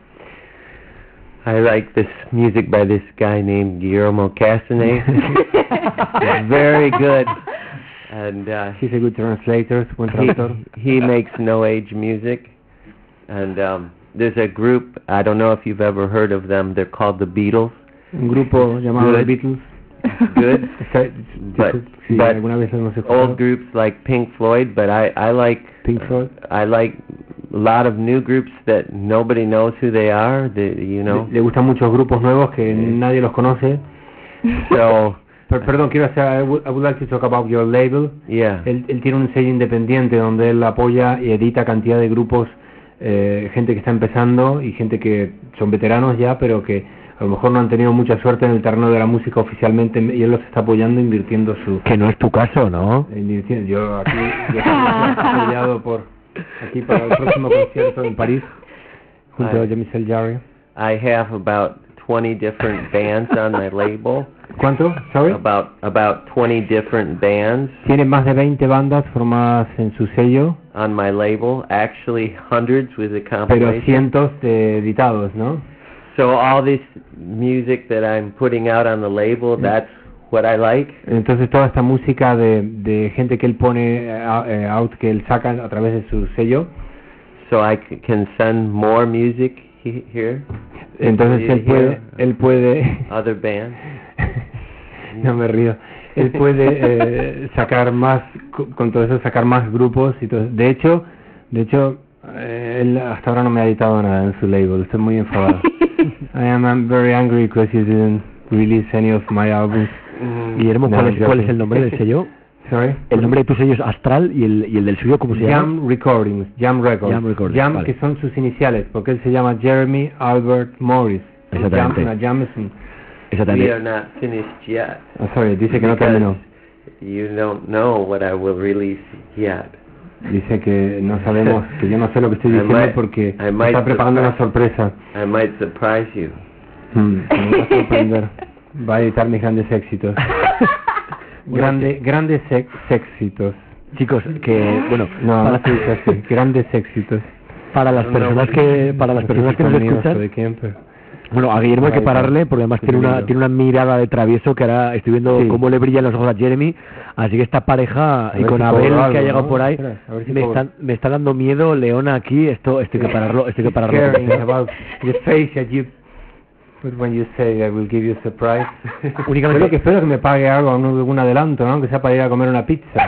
I like this music by this guy named Guillermo Castanet. It's very good. And uh, He's a good translator, buen he, traductor. he makes no age music. And um, there's a group, I don't know if you've ever heard of them, they're called the Beatles. Un grupo llamado Good. The Beatles. Good. Está- But, sí, but alguna vez lo hemos escuchado. old groups like Pink Floyd, but I, I like Pink Floyd. I like a lot of new groups that nobody knows who they are, the, you know. Le, le gustan muchos grupos nuevos que nadie los conoce. So, Per- perdón, quiero hacer, I would, I would like to talk about your label. yeah. Él, él tiene un sello independiente donde él apoya y edita cantidad de grupos, eh, gente que está empezando y gente que son veteranos ya, pero que a lo mejor no han tenido mucha suerte en el terreno de la música oficialmente, y él los está apoyando invirtiendo su... Que no es tu caso, ¿no? invirtiendo- yo aquí yo estoy apoyado por aquí para el próximo concierto en París junto a Ay. Jean-Michel Jarre. I have about twenty different bands on my label. ¿Cuánto? ¿Sorry? About about twenty different bands Tiene más de veinte bandas formadas en su sello, on my label. Actually, hundreds with the pero compilation. cientos de editados, ¿no? So all this music that I'm putting out on the label, that's what I like. Entonces toda esta música de, de gente que él pone eh, eh, out, que él saca a través de su sello, So I c- can send more music he- here. entonces él puede, él puede, Other bands. no me río, él puede eh, sacar más, co- con todo eso sacar más grupos y todo. De hecho, de hecho, eh, él hasta ahora no me ha editado nada en su label, estoy muy enfadado. I am I'm very angry because you didn't release any of my albums. Guillermo, No, ¿cuál, es, yo ¿cuál sí. es el nombre del sello? Sorry? El nombre de tu sello es Astral y el, y el del suyo, ¿cómo se llama? Jam Recordings, Jam Records. Jam Recordings, Jam, vale. que son sus iniciales, porque él se llama Jeremy Albert Morris. Exactamente. Jam, una Jam es un... We Exactamente. are not finished yet. Oh, sorry, dice que no Because terminó. You don't know what I will release yet. Dice que no sabemos, que yo no sé lo que estoy I diciendo might- porque I might está preparando una surprise- sorpresa. I might surprise you. Mm, me va a sorprender. Va a editar mis grandes éxitos. Grande, grandes ex- éxitos. Chicos, que bueno, No, para, no se dice así. Grandes éxitos. para las personas que para las No sé personas si que nos son míos o escuchan, de quién, pero- bueno, a Guillermo hay que Ahí está. pararle porque además Qué tiene una lindo. tiene una mirada de travieso que ahora estoy viendo Sí. cómo le brillan los ojos a Jeremy, así que esta pareja A y ver con si Abel cobro que algo, ha llegado ¿no? por ahí Espera, a ver si me cobro. está me está dando miedo Leona aquí, esto esto hay que pararlo, esto hay que pararlo. Caring about the face that you put when you say I will give you a surprise. Únicamente- Yo lo que espero es que me pague algo, un, un adelanto, ¿no? Que sea para ir a comer una pizza.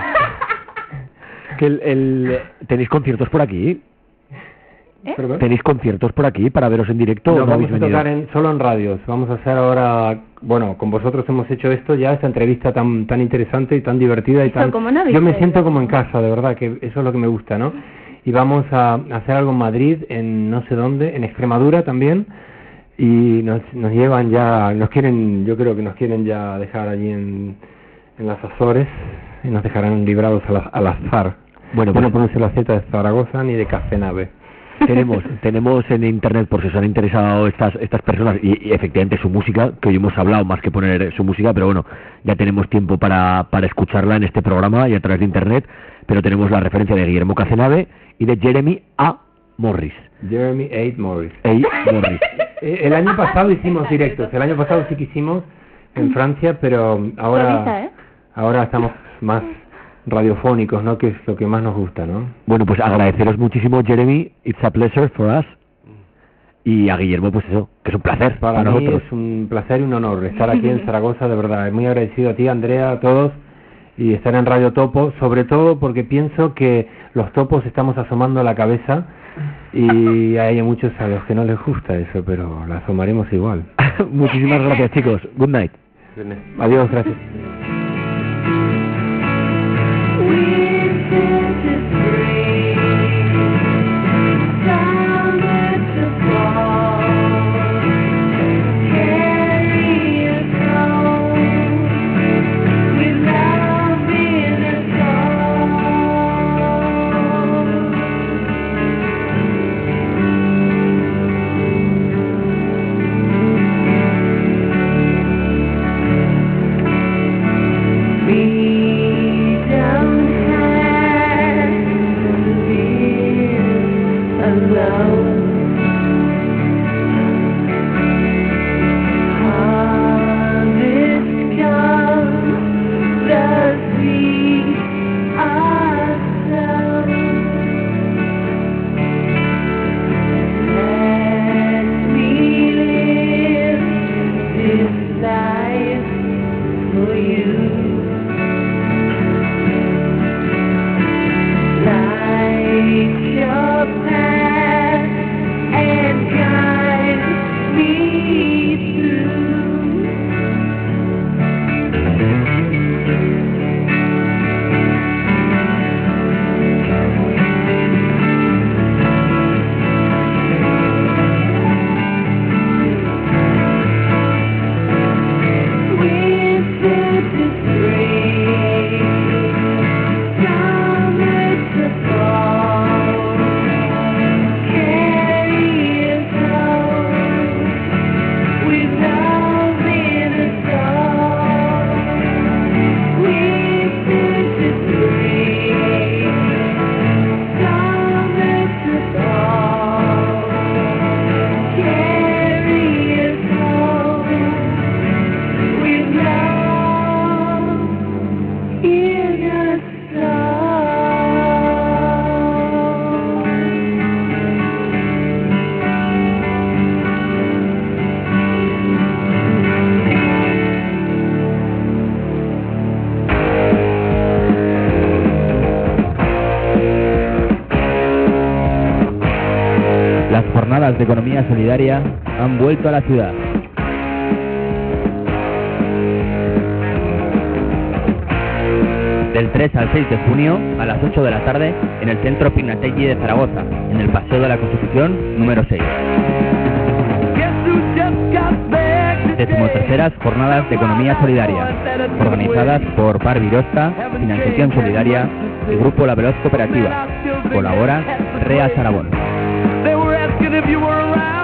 Que el, el- tenéis conciertos por aquí, ¿Eh? ¿Perdón? tenéis conciertos por aquí para veros en directo o No, no vamos habéis a venido. tocar en, solo en radios. Vamos a hacer ahora, bueno, con vosotros hemos hecho esto ya, esta entrevista tan tan interesante y tan divertida y Eso, tan... ¿cómo no habéis Yo me ido? siento como en casa, de verdad, que eso es lo que me gusta, ¿no? Y vamos a hacer algo en Madrid, en no sé dónde, en Extremadura también, y nos, nos llevan ya, nos quieren, yo creo que nos quieren ya dejar allí en, en las Azores, y nos dejarán librados al, az- al azar. Bueno, Yo pues- no pronuncio la Z de Zaragoza ni de Café Nave. Tenemos, tenemos en internet, por si os han interesado estas estas personas y, y efectivamente su música, que hoy hemos hablado más que poner su música, pero bueno, ya tenemos tiempo para, para escucharla en este programa y a través de internet, pero tenemos la referencia de Guillermo Cazenave y de Jeremy A. Morris. Jeremy Aid Morris. A. Morris. Eh, El año pasado hicimos directos, el año pasado sí que hicimos en Francia, pero Solista, ahora ¿eh? ahora estamos más radiofónicos, ¿no? Que es lo que más nos gusta, ¿no? Bueno, pues agradeceros muchísimo, Jeremy, it's a pleasure for us. Y a Guillermo, pues eso, que es un placer Para para, mí nosotros. es un placer y un honor estar aquí en Zaragoza, de verdad. Muy agradecido a ti, Andrea, a todos, y estar en Radio Topo, sobre todo porque pienso que los topos estamos asomando la cabeza y hay muchos a los que no les gusta eso, pero la asomaremos igual. Muchísimas gracias, chicos. Good night. Goodness. Adiós, gracias. Las jornadas de economía solidaria han vuelto a la ciudad. Del tres al seis de junio, a las ocho de la tarde, en el Centro Pignatelli de Zaragoza, en el Paseo de la Constitución número seis. decimoterceras Jornadas de Economía Solidaria, organizadas por Bar Birosta, Financiación Solidaria y Grupo La Veloz Cooperativa. Colabora Reas Aragón. They were asking if you were around.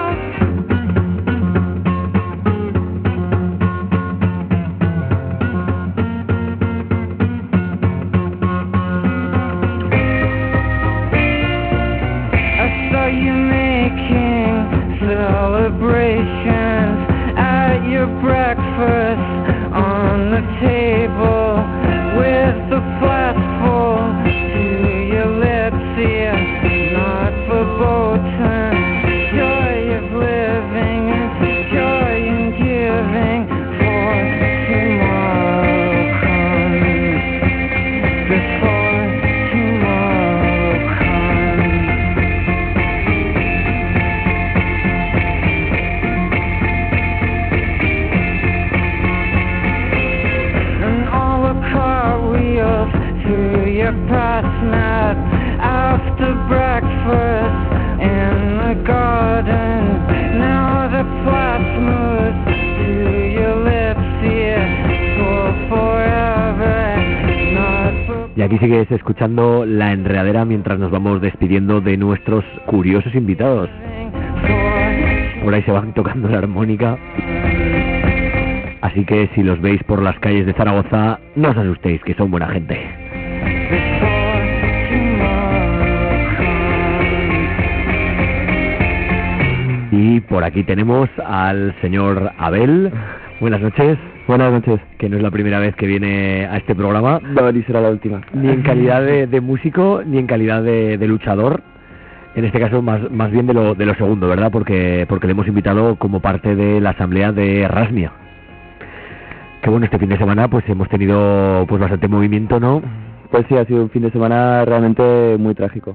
I saw you making celebrations at your breakfast on the table with the flask full to your lips, yeah, not verboten. Joy of living and joy in giving, for tomorrow comes, before tomorrow comes. And all the cartwheels to your parsnip after breakfast in the garden. Now the plasmas to your lips, yeah, for forever, not for Y aquí sigues escuchando La Enredadera mientras nos vamos despidiendo de nuestros curiosos invitados. Por ahí se van tocando la armónica. Así que si los veis por las calles de Zaragoza, no os asustéis, que son buena gente. Y por aquí tenemos al señor Abel. Buenas noches. Buenas noches. Que no es la primera vez que viene a este programa, No, ni será la última. ni en calidad de, de músico, ni en calidad de, de luchador. En este caso, más, más bien de lo, de lo segundo, ¿verdad? Porque, porque le hemos invitado como parte de la asamblea de Rasmia. Que bueno, este fin de semana pues hemos tenido pues bastante movimiento, ¿no? Pues sí, ha sido un fin de semana realmente muy trágico.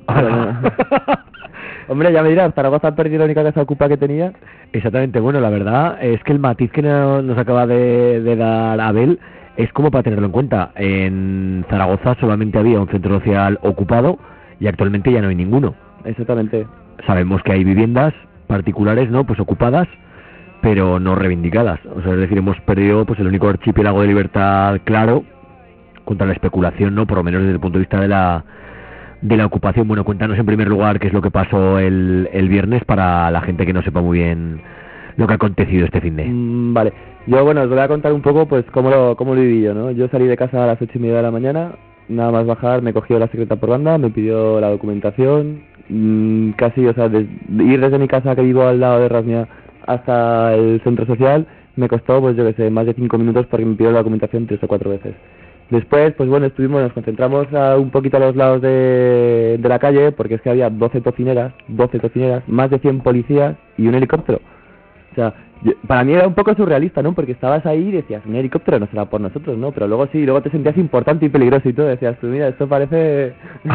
Hombre, ya me dirás, Zaragoza ha perdido la única casa ocupada que tenía. Exactamente, bueno, la verdad es que el matiz que no- nos acaba de, de dar Abel es como para tenerlo en cuenta. En Zaragoza solamente había un centro social ocupado y actualmente ya no hay ninguno. Exactamente. Sabemos que hay viviendas particulares, ¿no? Pues ocupadas, pero no reivindicadas. O sea, es decir, hemos perdido pues el único archipiélago de libertad claro contra la especulación, ¿no? Por lo menos desde el punto de vista de la de la ocupación. Bueno, cuéntanos en primer lugar qué es lo que pasó el, el viernes para la gente que no sepa muy bien lo que ha acontecido este fin de. Mm, vale. Yo, bueno, os voy a contar un poco pues cómo lo, cómo lo viví yo, ¿no? Yo salí de casa a las ocho y media de la mañana, nada más bajar me cogió la secreta por banda, me pidió la documentación, mm, casi, o sea, de, de ir desde mi casa que vivo al lado de Rasmia hasta el centro social me costó, pues yo que sé, más de cinco minutos porque me pidió la documentación tres o cuatro veces. Después, pues bueno, estuvimos, nos concentramos a un poquito a los lados de, de la calle, porque es que había doce tocineras, doce tocineras, más de cien policías y un helicóptero. O sea, yo- para mí era un poco surrealista, ¿no? Porque estabas ahí y decías, un helicóptero no será por nosotros, ¿no? Pero luego sí, luego te sentías importante y peligroso y todo, decías, tú mira, esto parece...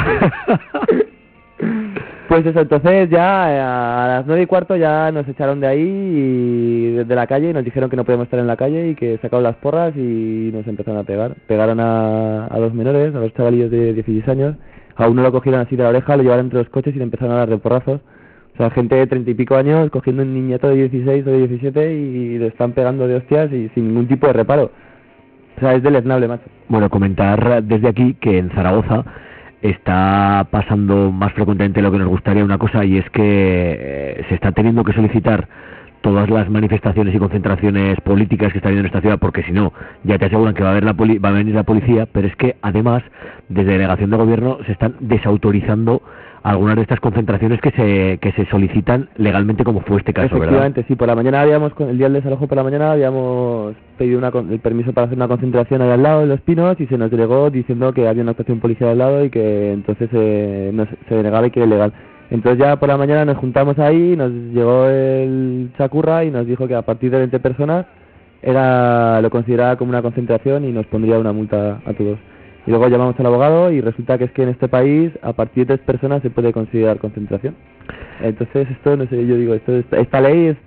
Pues eso, entonces ya eh, a las nueve y cuarto ya nos echaron de ahí y de, de la calle y nos dijeron que no podíamos estar en la calle y que sacaron las porras y nos empezaron a pegar. Pegaron a, a dos menores, a dos chavalillos de dieciséis años, a uno lo cogieron así de la oreja, lo llevaron entre los coches y le empezaron a dar de porrazos. O sea, gente de treinta y pico años cogiendo un niñato de dieciséis o de diecisiete y le están pegando de hostias y sin ningún tipo de reparo. O sea, es deleznable, macho. Bueno, comentar desde aquí que en Zaragoza está pasando más frecuentemente lo que nos gustaría una cosa, y es que eh, se está teniendo que solicitar todas las manifestaciones y concentraciones políticas que está habiendo en esta ciudad, porque si no, ya te aseguran que va a, haber la poli- va a venir la policía, pero es que además, desde delegación de gobierno, se están desautorizando algunas de estas concentraciones que se que se solicitan legalmente, como fue este caso, ¿verdad? Efectivamente, sí, por la mañana habíamos, con- el día del desalojo por la mañana habíamos pedido una, con- el permiso para hacer una concentración ahí al lado de Los Pinos y se nos delegó diciendo que había una actuación policial al lado y que entonces eh, nos- se denegaba y que era ilegal. Entonces ya por la mañana nos juntamos ahí, nos llegó el chacurra y nos dijo que a partir de veinte personas era lo consideraba como una concentración y nos pondría una multa a todos. Y luego llamamos al abogado y resulta que es que en este país a partir de tres personas se puede considerar concentración. Entonces esto, no sé, yo digo, esto esta, esta ley es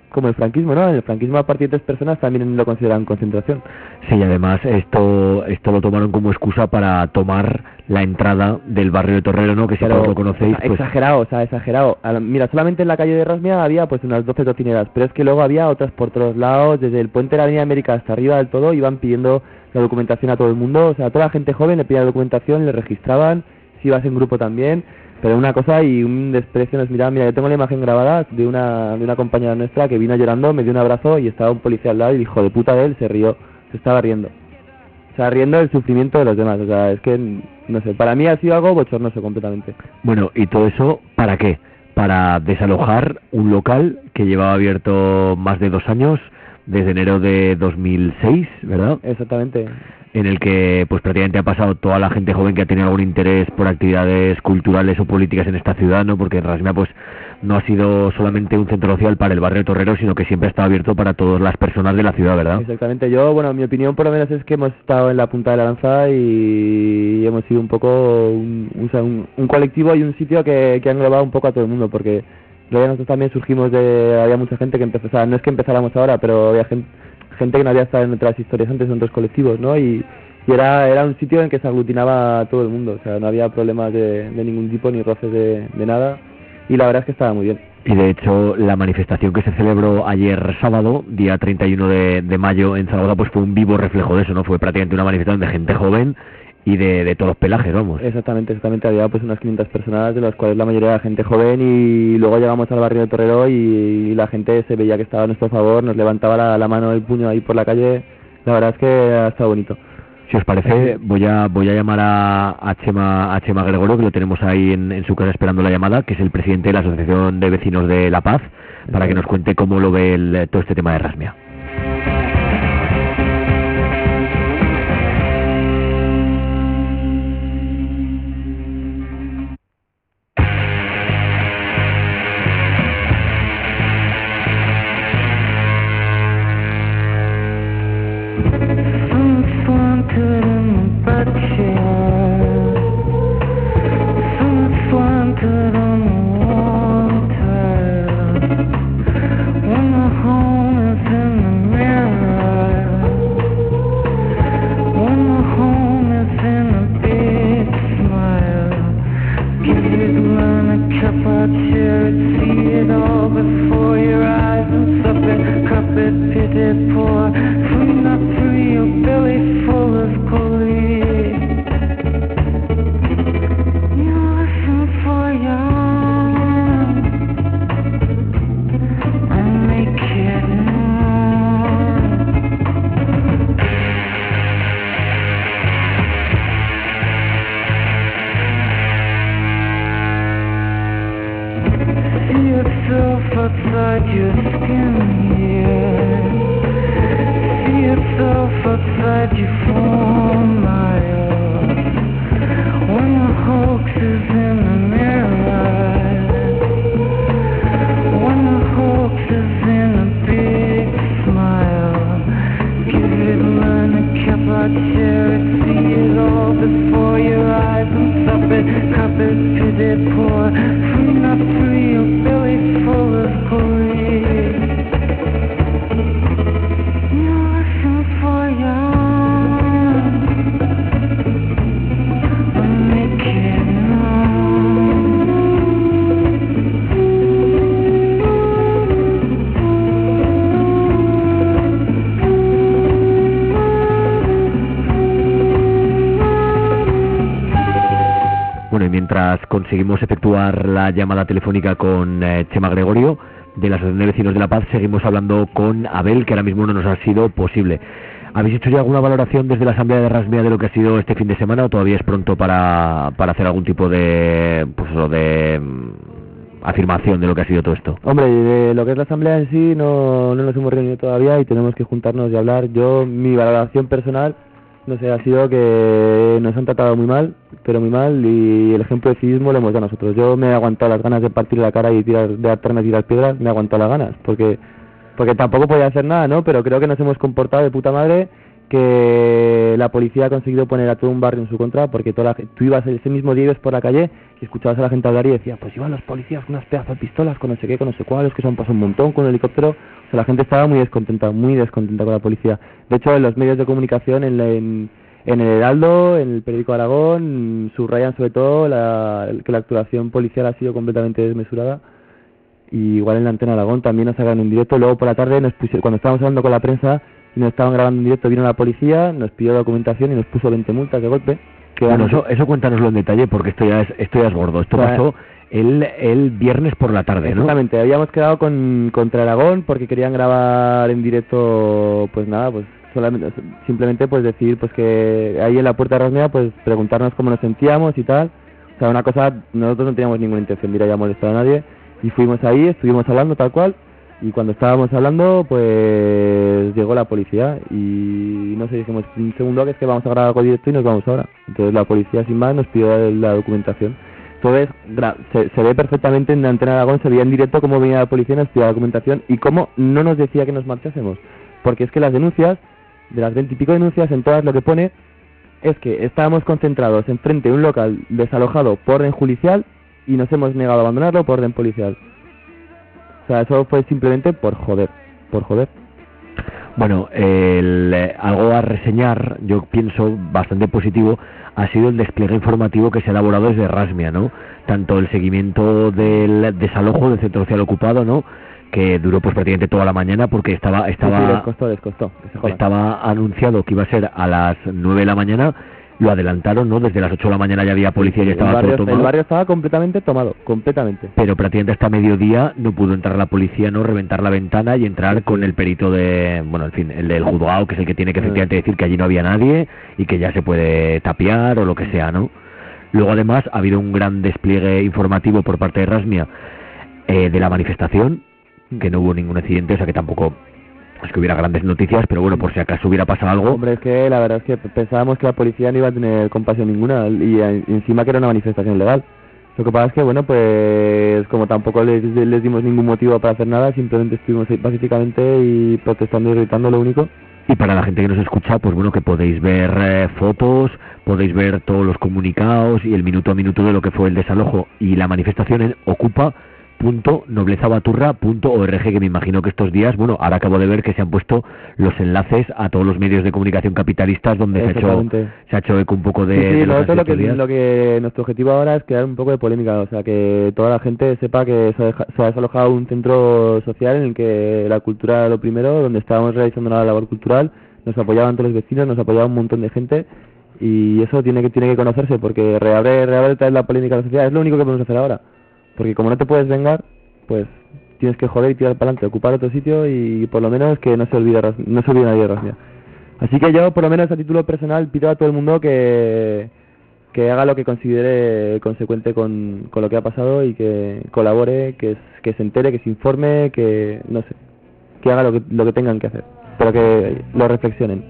como el franquismo, ¿no? En el franquismo a partir de tres personas también lo consideran concentración. Sí, y además esto esto lo tomaron como excusa para tomar la entrada del barrio de Torrero, ¿no? Que si todos lo conocéis, o sea, pues... exagerado, o sea, exagerado. Mira, solamente en la calle de Rasmia había pues unas doce cocineras, pero es que luego había otras por todos lados, desde el puente de la Avenida América hasta arriba del todo, iban pidiendo la documentación a todo el mundo, o sea, a toda la gente joven le pedían la documentación, le registraban, si ibas en grupo también, pero una cosa y un desprecio nos miraban. Mira, yo tengo la imagen grabada de una de una compañera nuestra que vino llorando, me dio un abrazo y estaba un policía al lado y el hijo de puta de él se rió, se estaba riendo. O sea, riendo del sufrimiento de los demás, o sea, es que, no sé, para mí ha sido algo bochornoso completamente. Bueno, ¿y todo eso para qué? Para desalojar un local que llevaba abierto más de dos años, desde enero de dos mil seis, ¿verdad? Exactamente. En el que pues prácticamente ha pasado toda la gente joven que ha tenido algún interés por actividades culturales o políticas en esta ciudad, ¿no? Porque en Rasmia pues no ha sido solamente un centro social para el barrio Torrero, sino que siempre ha estado abierto para todas las personas de la ciudad, ¿verdad? Exactamente. Yo, bueno, mi opinión por lo menos es que hemos estado en la punta de la lanza y hemos sido un poco un, un, un colectivo y un sitio que, que ha englobado un poco a todo el mundo, porque luego nosotros también surgimos de... había mucha gente que empezó, o sea, no es que empezáramos ahora, pero había gente... gente que no había estado en otras historias antes, en otros colectivos, ¿no? Y, y era era un sitio en que se aglutinaba a todo el mundo, o sea, no había problemas de, de ningún tipo, ni roces de, de nada, y la verdad es que estaba muy bien. Y de hecho, la manifestación que se celebró ayer sábado, día treinta y uno de, de mayo en Zaragoza, pues fue un vivo reflejo de eso, ¿no? Fue prácticamente una manifestación de gente joven y de, de todos los pelajes, vamos. Exactamente, exactamente, había pues unas quinientas personas, de las cuales la mayoría era gente joven, y luego llegamos al barrio de Torrero y, y la gente se veía que estaba a nuestro favor, nos levantaba la, la mano del puño ahí por la calle, la verdad es que ha estado bonito. Si os parece, voy a voy a llamar a, a Chema a Chema Gregorio, que lo tenemos ahí en, en su casa esperando la llamada, que es el presidente de la Asociación de Vecinos de La Paz, para que nos cuente cómo lo ve el, todo este tema de Rasmia. Conseguimos efectuar la llamada telefónica con eh, Chema Gregorio de la Asociación de Vecinos de La Paz. Seguimos hablando con Abel, que ahora mismo no nos ha sido posible. ¿Habéis hecho ya alguna valoración desde la Asamblea de Rasmia de lo que ha sido este fin de semana, o todavía es pronto para, para hacer algún tipo de, pues, de um, afirmación de lo que ha sido todo esto? Hombre, de lo que es la Asamblea en sí no, no nos hemos reunido todavía y tenemos que juntarnos y hablar. Yo, mi valoración personal, no sé, ha sido que nos han tratado muy mal, pero muy mal, y el ejemplo de civismo lo hemos dado nosotros. Yo me he aguantado las ganas de partir la cara y tirar, de hartarme a tirar piedras, me he aguantado las ganas, porque porque tampoco podía hacer nada, ¿no? Pero creo que nos hemos comportado de puta madre, que la policía ha conseguido poner a todo un barrio en su contra, porque toda la, tú ibas ese mismo día ibas por la calle y escuchabas a la gente hablar y decía, pues iban los policías con unas pedazos de pistolas, con no sé qué, con no sé cuáles, que se han pasado un montón con un helicóptero. O sea, la gente estaba muy descontenta, muy descontenta con la policía. De hecho, en los medios de comunicación, en, la, en, en el Heraldo, en el periódico Aragón, subrayan sobre todo la, que la actuación policial ha sido completamente desmesurada. Y igual en la Antena Aragón también nos sacan en directo. Luego por la tarde, nos puso, cuando estábamos hablando con la prensa y nos estaban grabando en directo, vino la policía, nos pidió documentación y nos puso veinte multas de golpe. Que Bueno, eran- eso, eso cuéntanoslo en detalle porque esto ya es, esto ya es gordo. Esto O sea, pasó el, el viernes por la tarde, ¿no? Exactamente, habíamos quedado con contra Aragón porque querían grabar en directo, pues nada, pues solamente, simplemente pues decir pues que ahí en la puerta de Rasmea pues preguntarnos cómo nos sentíamos y tal. O sea, una cosa, nosotros no teníamos ninguna intención de ir a molestar a nadie y fuimos ahí, estuvimos hablando tal cual y cuando estábamos hablando pues llegó la policía y no sé, dijimos un segundo que es que vamos a grabar algo directo y nos vamos ahora. Entonces la policía sin más nos pidió la documentación. Entonces, gra- se, se ve perfectamente en la Antena de Aragón, se veía en directo cómo venía la policía, nos pidió la documentación y cómo no nos decía que nos marchásemos. Porque es que las denuncias, de las veintipico denuncias, en todas lo que pone es que estábamos concentrados enfrente de un local desalojado por orden judicial y nos hemos negado a abandonarlo por orden policial. O sea, eso fue simplemente por joder, por joder. Bueno, el, eh, algo a reseñar, yo pienso bastante positivo, ha sido el despliegue informativo que se ha elaborado desde Rasmia, ¿no? Tanto el seguimiento del desalojo del centro social ocupado, ¿no? Que duró pues prácticamente toda la mañana porque estaba Sí, sí, les estaba costó, les costó, que se jodan. estaba anunciado que iba a ser a las nueve de la mañana, lo adelantaron, ¿no? Desde las ocho de la mañana ya había policía y ya el, estaba barrio, todo tomado. el barrio estaba completamente tomado, completamente. Pero prácticamente hasta mediodía no pudo entrar la policía, no reventar la ventana y entrar Sí, sí. con el perito de, bueno, en fin, el del juzgado, que es el que tiene que Ah. efectivamente decir que allí no había nadie y que ya se puede tapiar o lo que sea, ¿no? Luego además ha habido un gran despliegue informativo por parte de Rasmia eh, de la manifestación, que no hubo ningún accidente, o sea que tampoco es que hubiera grandes noticias, pero bueno, por si acaso hubiera pasado algo. Hombre, es que la verdad es que pensábamos que la policía no iba a tener compasión ninguna y eh, encima que era una manifestación legal. Lo que pasa es que, bueno, pues como tampoco les, les dimos ningún motivo para hacer nada, simplemente estuvimos ahí pacíficamente y protestando y gritando, lo único. Y para la gente que nos escucha, pues bueno, que podéis ver eh, fotos, podéis ver todos los comunicados y el minuto a minuto de lo que fue el desalojo y la manifestación en ocupa punto noblezabaturra punto org, que me imagino que estos días, bueno, ahora acabo de ver que se han puesto los enlaces a todos los medios de comunicación capitalistas donde se ha hecho, Exactamente. se ha hecho eco un poco de, Sí, sí, de lo que han nosotros lo sido que, estos días. lo que nuestro objetivo ahora es crear un poco de polémica, o sea, que toda la gente sepa que se ha, deja- se ha desalojado un centro social en el que la cultura era lo primero, donde estábamos realizando una labor cultural, nos apoyaban todos los vecinos, nos apoyaba un montón de gente y eso tiene que tiene que conocerse porque reabre, reabre otra vez la polémica de la sociedad, es lo único que podemos hacer ahora, porque como no te puedes vengar, pues tienes que joder y tirar para adelante, ocupar otro sitio y por lo menos que no se olvide, Ras- no se olvide nadie de Rasmia. Así que yo, por lo menos a título personal, pido a todo el mundo que, que haga lo que considere consecuente con, con lo que ha pasado y que colabore, que, que se entere, que se informe, que no sé, que haga lo que, lo que tengan que hacer, pero que lo reflexionen.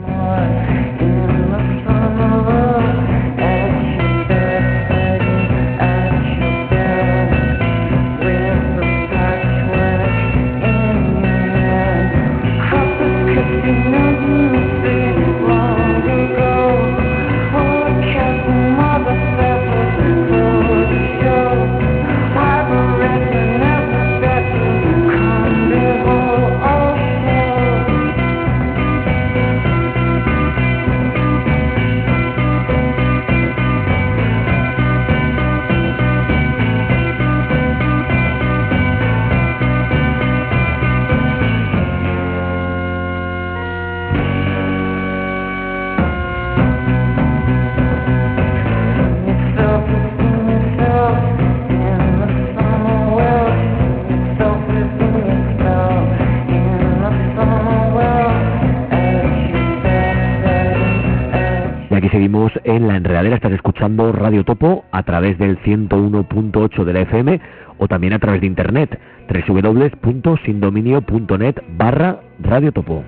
Y aquí seguimos en La Enredadera, estás escuchando Radio Topo a través del ciento uno punto ocho de la F M o también a través de internet, doble u doble u doble u punto sindominio punto net barra Radio Topo.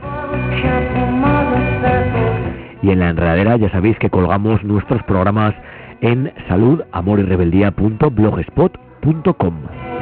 Y en La Enredadera ya sabéis que colgamos nuestros programas en salud, amor y rebeldía punto blogspot punto com.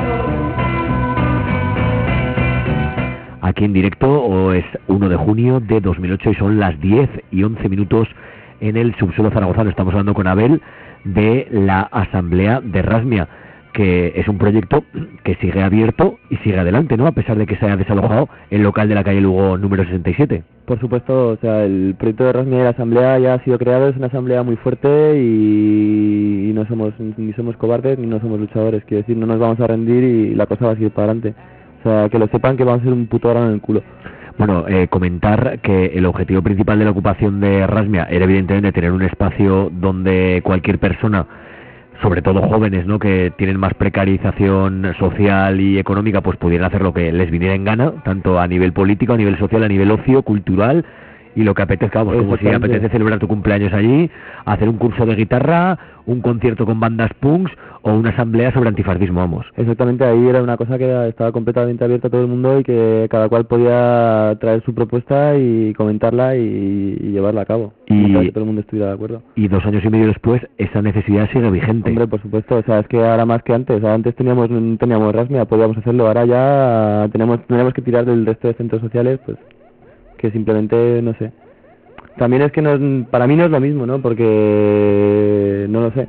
Aquí en directo, o es uno de junio de dos mil ocho y son las diez y once minutos en el subsuelo zaragozano. Estamos hablando con Abel de la Asamblea de Rasmia, que es un proyecto que sigue abierto y sigue adelante, ¿no? A pesar de que se haya desalojado el local de la calle Lugo número sesenta y siete. Por supuesto, o sea, el proyecto de Rasmia y la asamblea ya ha sido creado, es una asamblea muy fuerte y, y no somos ni somos cobardes ni no somos luchadores, quiero decir, no nos vamos a rendir y la cosa va a seguir para adelante. O sea, que lo sepan que vamos a ser un puto grano en el culo. Bueno, eh, comentar que el objetivo principal de la ocupación de Rasmia era evidentemente tener un espacio donde cualquier persona, sobre todo jóvenes, ¿no?, que tienen más precarización social y económica, pues pudieran hacer lo que les viniera en gana, tanto a nivel político, a nivel social, a nivel ocio, cultural y lo que apetezca, pues como si apetece celebrar tu cumpleaños allí, hacer un curso de guitarra, un concierto con bandas punks o una asamblea sobre antifascismo, vamos. Exactamente, ahí era una cosa que estaba completamente abierta a todo el mundo y que cada cual podía traer su propuesta y comentarla y, y llevarla a cabo. Y para que todo el mundo estuviera de acuerdo. Y dos años y medio después, esa necesidad sigue vigente. Hombre, por supuesto, o sea, es que ahora más que antes, o sea, antes teníamos no teníamos Rasmia, podíamos hacerlo, ahora ya tenemos tenemos que tirar del resto de centros sociales, pues que simplemente, no sé. También es que no, para mí no es lo mismo, ¿no? Porque, no lo sé.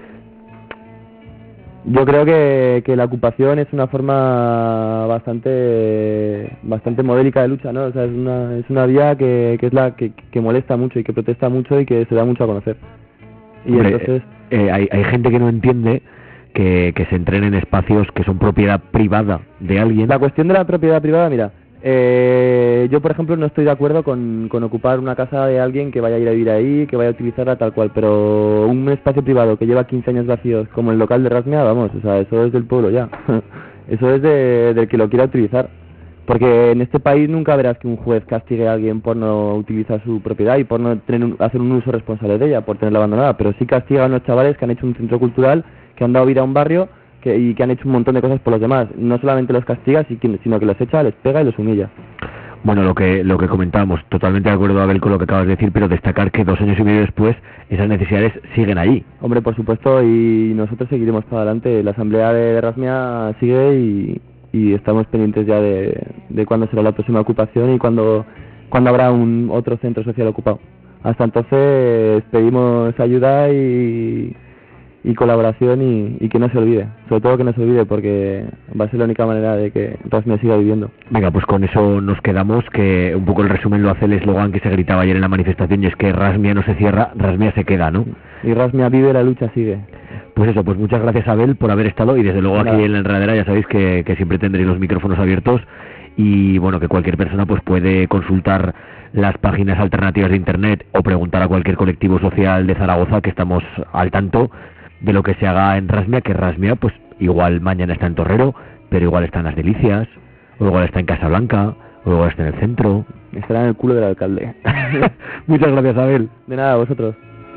Yo creo que, que la ocupación es una forma bastante bastante modélica de lucha, ¿no? O sea, es una es una vía que, que es la que, que molesta mucho y que protesta mucho y que se da mucho a conocer. Y Hombre, entonces eh, hay, hay gente que no entiende que, que se entrenen en espacios que son propiedad privada de alguien. La cuestión de la propiedad privada, mira, eh, yo por ejemplo no estoy de acuerdo con, con ocupar una casa de alguien que vaya a ir a vivir ahí, que vaya a utilizarla tal cual, pero un espacio privado que lleva quince años vacíos como el local de Rasmia, vamos, o sea, eso es del pueblo ya, eso es de, del que lo quiera utilizar, porque en este país nunca verás que un juez castigue a alguien por no utilizar su propiedad y por no tener un, hacer un uso responsable de ella, por tenerla abandonada, pero sí castiga a unos chavales que han hecho un centro cultural, que han dado vida a un barrio que, y que han hecho un montón de cosas por los demás. No solamente los castiga, sino que los echa, les pega y los humilla. Bueno, lo que lo que comentábamos, totalmente de acuerdo, Abel, con lo que acabas de decir, pero destacar que dos años y medio después esas necesidades siguen allí. Hombre, por supuesto, y nosotros seguiremos para adelante. La asamblea de Rasmia sigue y, y estamos pendientes ya de, de cuándo será la próxima ocupación y cuándo, cuándo habrá un otro centro social ocupado. Hasta entonces pedimos ayuda y... y colaboración y, y que no se olvide, sobre todo que no se olvide porque va a ser la única manera de que Rasmia siga viviendo. Venga, pues con eso nos quedamos, que un poco el resumen lo hace el eslogan que se gritaba ayer en la manifestación y es que Rasmia no se cierra, Rasmia se queda, ¿no? Y Rasmia vive, la lucha sigue. Pues eso, pues muchas gracias, Abel, por haber estado y desde luego Nada. Aquí en la enredadera ya sabéis que, que siempre tendréis los micrófonos abiertos y bueno, que cualquier persona pues puede consultar las páginas alternativas de internet o preguntar a cualquier colectivo social de Zaragoza, que estamos al tanto de lo que se haga en Rasmia, que Rasmia pues igual mañana está en Torrero, pero igual está en Las Delicias, o igual está en Casablanca, o igual está en el centro. Estará en el culo del alcalde. Muchas gracias, Abel. De nada, a vosotros.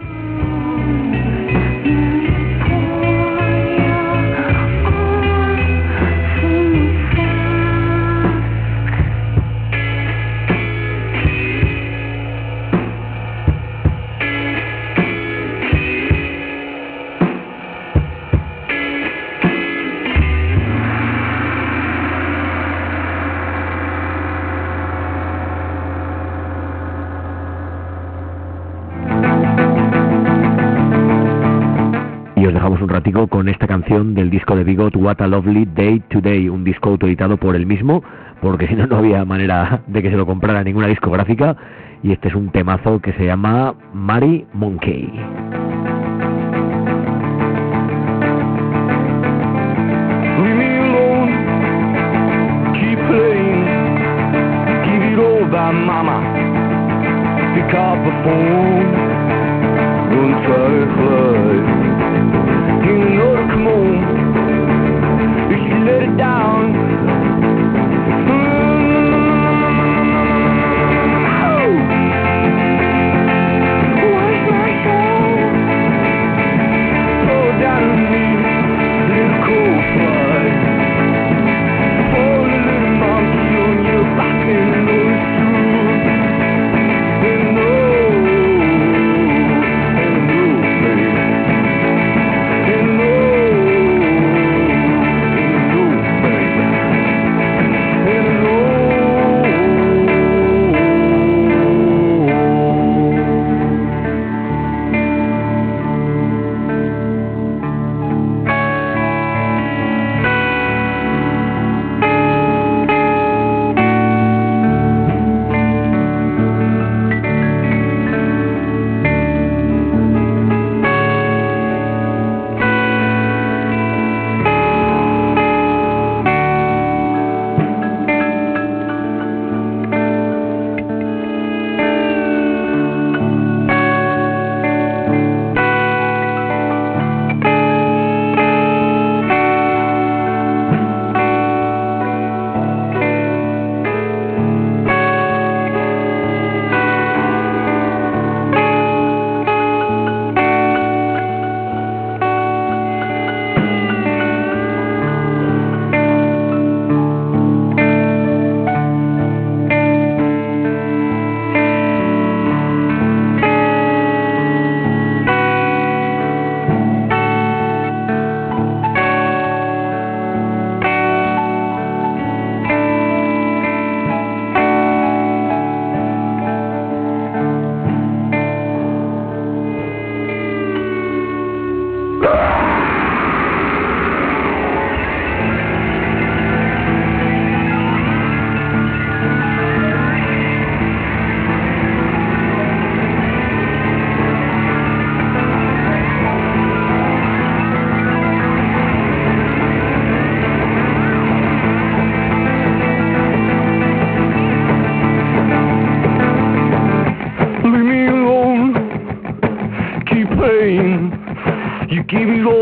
Os dejamos un ratico con esta canción del disco de Bigot, What a Lovely Day Today, un disco autoeditado por él mismo, porque si no, no había manera de que se lo comprara ninguna discográfica, y este es un temazo que se llama Mary Monkey. Leave me alone, keep playing, give it all by mama, pick up the phone, don't try to fly. You know to come on, if you let it down. Where's my soul? Throw down on me, little cold fly. Fall a little monkey on your back and know it's true. And know, and know, baby. And know, and know, baby.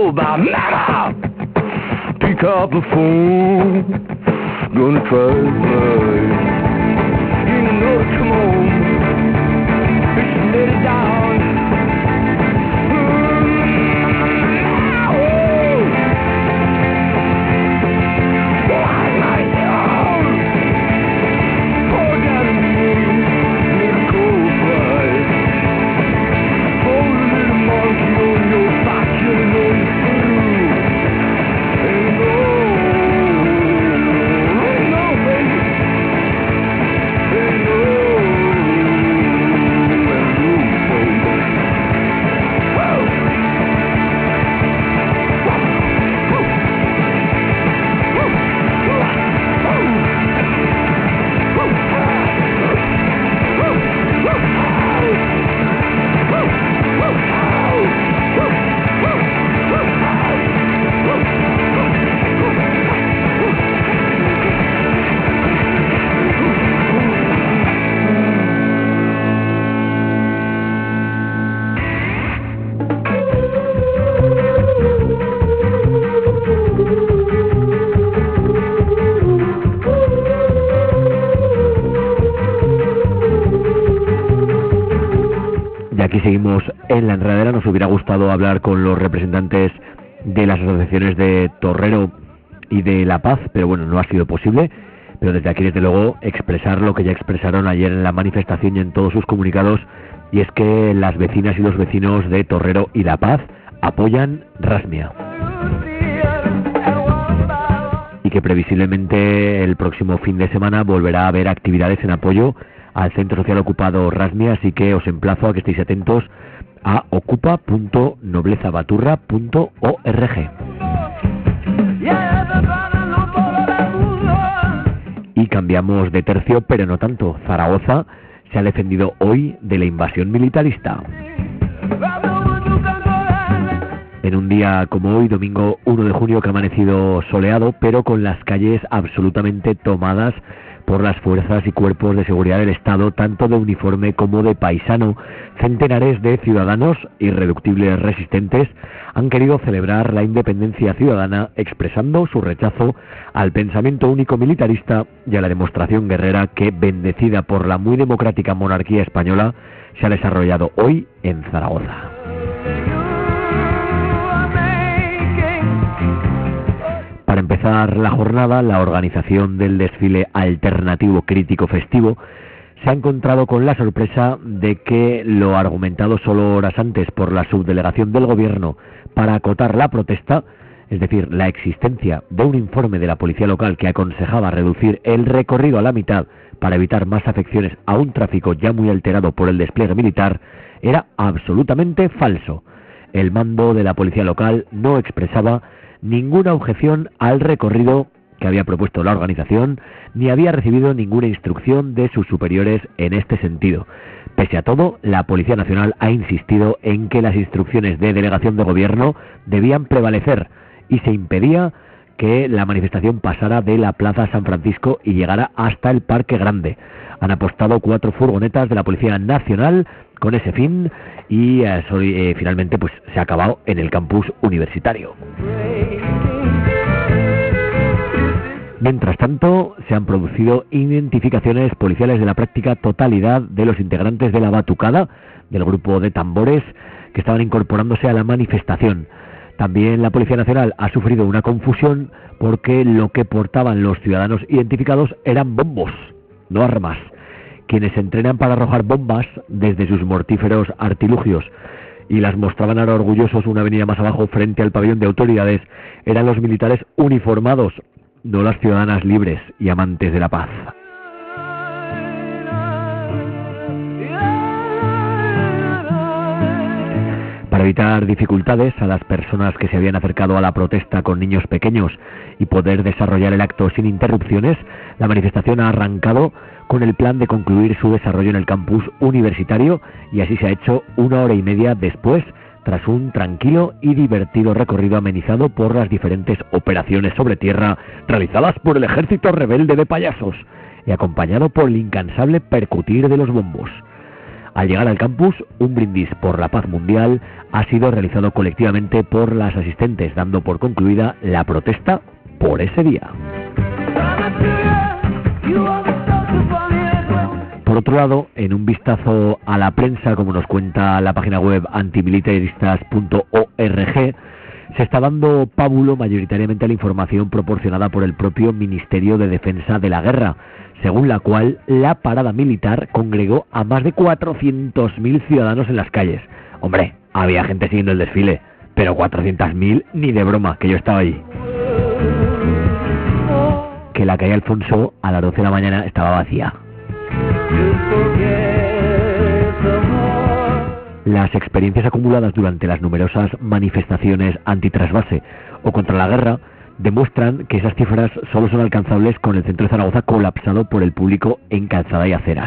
old by mama. Pick up the phone, gonna try to fly. You know to come on, just let it down. Aquí seguimos en la enredadera. Nos hubiera gustado hablar con los representantes de las asociaciones de Torrero y de La Paz, pero bueno, no ha sido posible. Pero desde aquí, desde luego, expresar lo que ya expresaron ayer en la manifestación y en todos sus comunicados, y es que las vecinas y los vecinos de Torrero y La Paz apoyan Rasmia. Y que previsiblemente el próximo fin de semana volverá a haber actividades en apoyo al Centro Social Ocupado Rasmia, así que os emplazo a que estéis atentos a ocupa punto noblezabaturra punto org. Y cambiamos de tercio, pero no tanto. Zaragoza se ha defendido hoy de la invasión militarista. En un día como hoy, domingo uno de junio, que ha amanecido soleado, pero con las calles absolutamente tomadas por las fuerzas y cuerpos de seguridad del Estado, tanto de uniforme como de paisano. Centenares de ciudadanos irreductibles resistentes han querido celebrar la independencia ciudadana, expresando su rechazo al pensamiento único militarista y a la demostración guerrera que, bendecida por la muy democrática monarquía española, se ha desarrollado hoy en Zaragoza. Para empezar la jornada, la organización del desfile alternativo crítico festivo se ha encontrado con la sorpresa de que lo argumentado solo horas antes por la subdelegación del gobierno para acotar la protesta, es decir, la existencia de un informe de la policía local que aconsejaba reducir el recorrido a la mitad para evitar más afecciones a un tráfico ya muy alterado por el despliegue militar, era absolutamente falso. El mando de la policía local no expresaba ninguna objeción al recorrido que había propuesto la organización, ni había recibido ninguna instrucción de sus superiores en este sentido. Pese a todo, la Policía Nacional ha insistido en que las instrucciones de delegación de gobierno debían prevalecer y se impedía que la manifestación pasara de la Plaza San Francisco y llegara hasta el Parque Grande. Han apostado cuatro furgonetas de la Policía Nacional con ese fin y eh, soy, eh, finalmente pues se ha acabado en el campus universitario. Mientras tanto, se han producido identificaciones policiales de la práctica totalidad de los integrantes de la Batucada, del grupo de tambores que estaban incorporándose a la manifestación. También la Policía Nacional ha sufrido una confusión porque lo que portaban los ciudadanos identificados eran bombos, no armas. Quienes se entrenan para arrojar bombas desde sus mortíferos artilugios y las mostraban ahora orgullosos una avenida más abajo frente al pabellón de autoridades eran los militares uniformados, no las ciudadanas libres y amantes de la paz. Para evitar dificultades a las personas que se habían acercado a la protesta con niños pequeños y poder desarrollar el acto sin interrupciones, la manifestación ha arrancado con el plan de concluir su desarrollo en el campus universitario, y así se ha hecho una hora y media después, tras un tranquilo y divertido recorrido amenizado por las diferentes operaciones sobre tierra realizadas por el ejército rebelde de payasos y acompañado por el incansable percutir de los bombos. Al llegar al campus, un brindis por la paz mundial ha sido realizado colectivamente por las asistentes, dando por concluida la protesta por ese día. Por otro lado, en un vistazo a la prensa, como nos cuenta la página web antimilitaristas punto org, se está dando pábulo mayoritariamente a la información proporcionada por el propio Ministerio de Defensa de la Guerra, según la cual la parada militar congregó a más de cuatrocientos mil ciudadanos en las calles. Hombre, había gente siguiendo el desfile, pero cuatrocientos mil ni de broma, que yo estaba allí. Que la calle Alfonso a las doce de la mañana estaba vacía. Las experiencias acumuladas durante las numerosas manifestaciones antitrasvase o contra la guerra demuestran que esas cifras solo son alcanzables con el centro de Zaragoza colapsado por el público en calzada y aceras.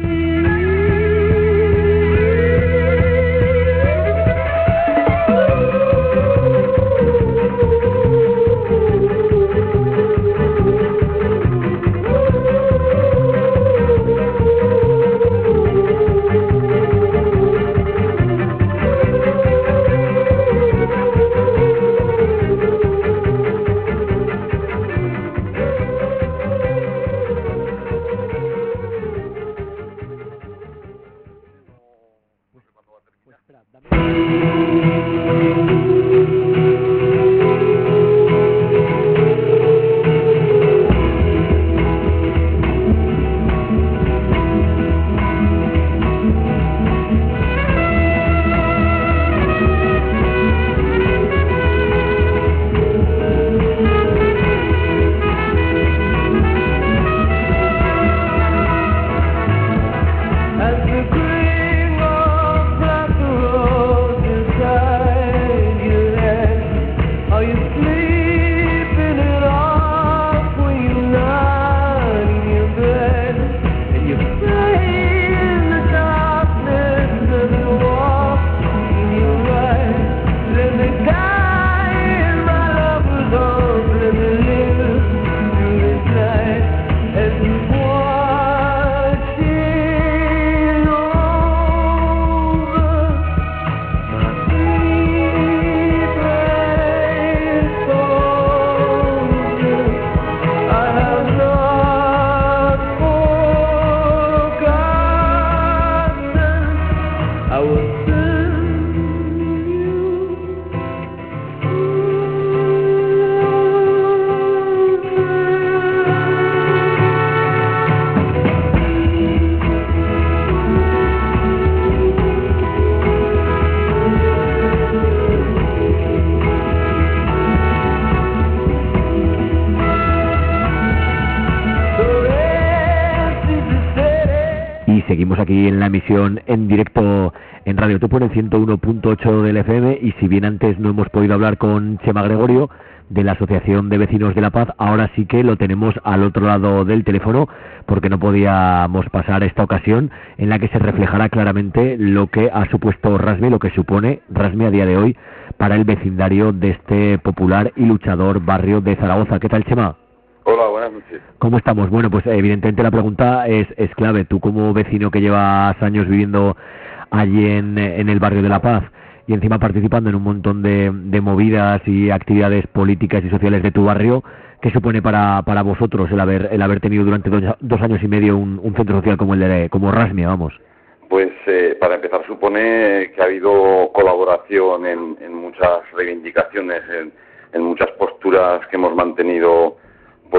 Seguimos aquí en la emisión en directo en Radio Topo en el ciento uno punto ocho del F M, y si bien antes no hemos podido hablar con Chema Gregorio de la Asociación de Vecinos de la Paz, ahora sí que lo tenemos al otro lado del teléfono, porque no podíamos pasar esta ocasión en la que se reflejará claramente lo que ha supuesto Rasmi, lo que supone Rasmi a día de hoy para el vecindario de este popular y luchador barrio de Zaragoza. ¿Qué tal, Chema? Hola, buenas noches. ¿Cómo estamos? Bueno, pues evidentemente la pregunta es, es clave. Tú, como vecino que llevas años viviendo allí en, en el barrio de La Paz y encima participando en un montón de, de movidas y actividades políticas y sociales de tu barrio, ¿qué supone para, para vosotros el haber el haber tenido durante dos, dos años y medio un, un centro social como el de como Rasmia, vamos? Pues eh, para empezar supone que ha habido colaboración en, en muchas reivindicaciones, en, en muchas posturas que hemos mantenido, pues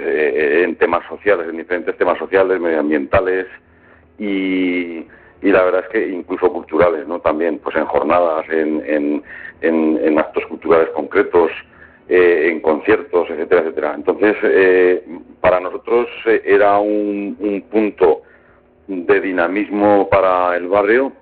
eh, en temas sociales, en diferentes temas sociales, medioambientales y, y la verdad es que incluso culturales, ¿no? También, pues en jornadas, en, en, en, en actos culturales concretos, eh, en conciertos, etcétera, etcétera. Entonces, eh, para nosotros eh, era un, un punto de dinamismo para el barrio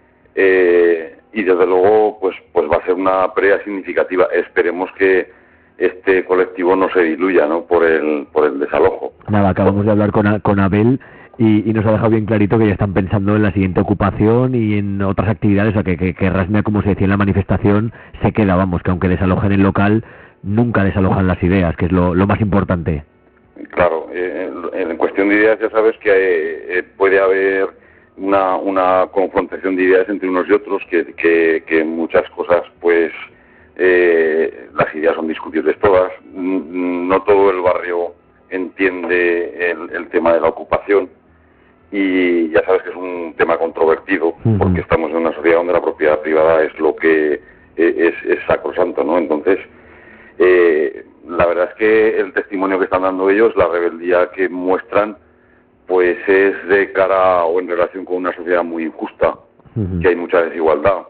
eh, y desde luego, pues, pues va a ser una pelea significativa. Esperemos que este colectivo no se diluya, ¿no? Por el por el desalojo. Nada, acabamos de hablar con, con Abel y, y nos ha dejado bien clarito que ya están pensando en la siguiente ocupación y en otras actividades, o sea que, que, que Rasmia, como se decía en la manifestación, se queda, vamos, que aunque desalojen el local, nunca desalojan las ideas, que es lo, lo más importante. Claro, eh, en cuestión de ideas ya sabes que eh, puede haber una, una confrontación de ideas entre unos y otros, que, que, que en muchas cosas pues eh, las ideas son discutibles todas. No todo el barrio entiende el, el tema de la ocupación, y ya sabes que es un tema controvertido, uh-huh. porque estamos en una sociedad donde la propiedad privada es lo que es, es sacrosanto, ¿no? Entonces, eh, la verdad es que el testimonio que están dando ellos, la rebeldía que muestran, pues es de cara o en relación con una sociedad muy injusta, uh-huh. que hay mucha desigualdad,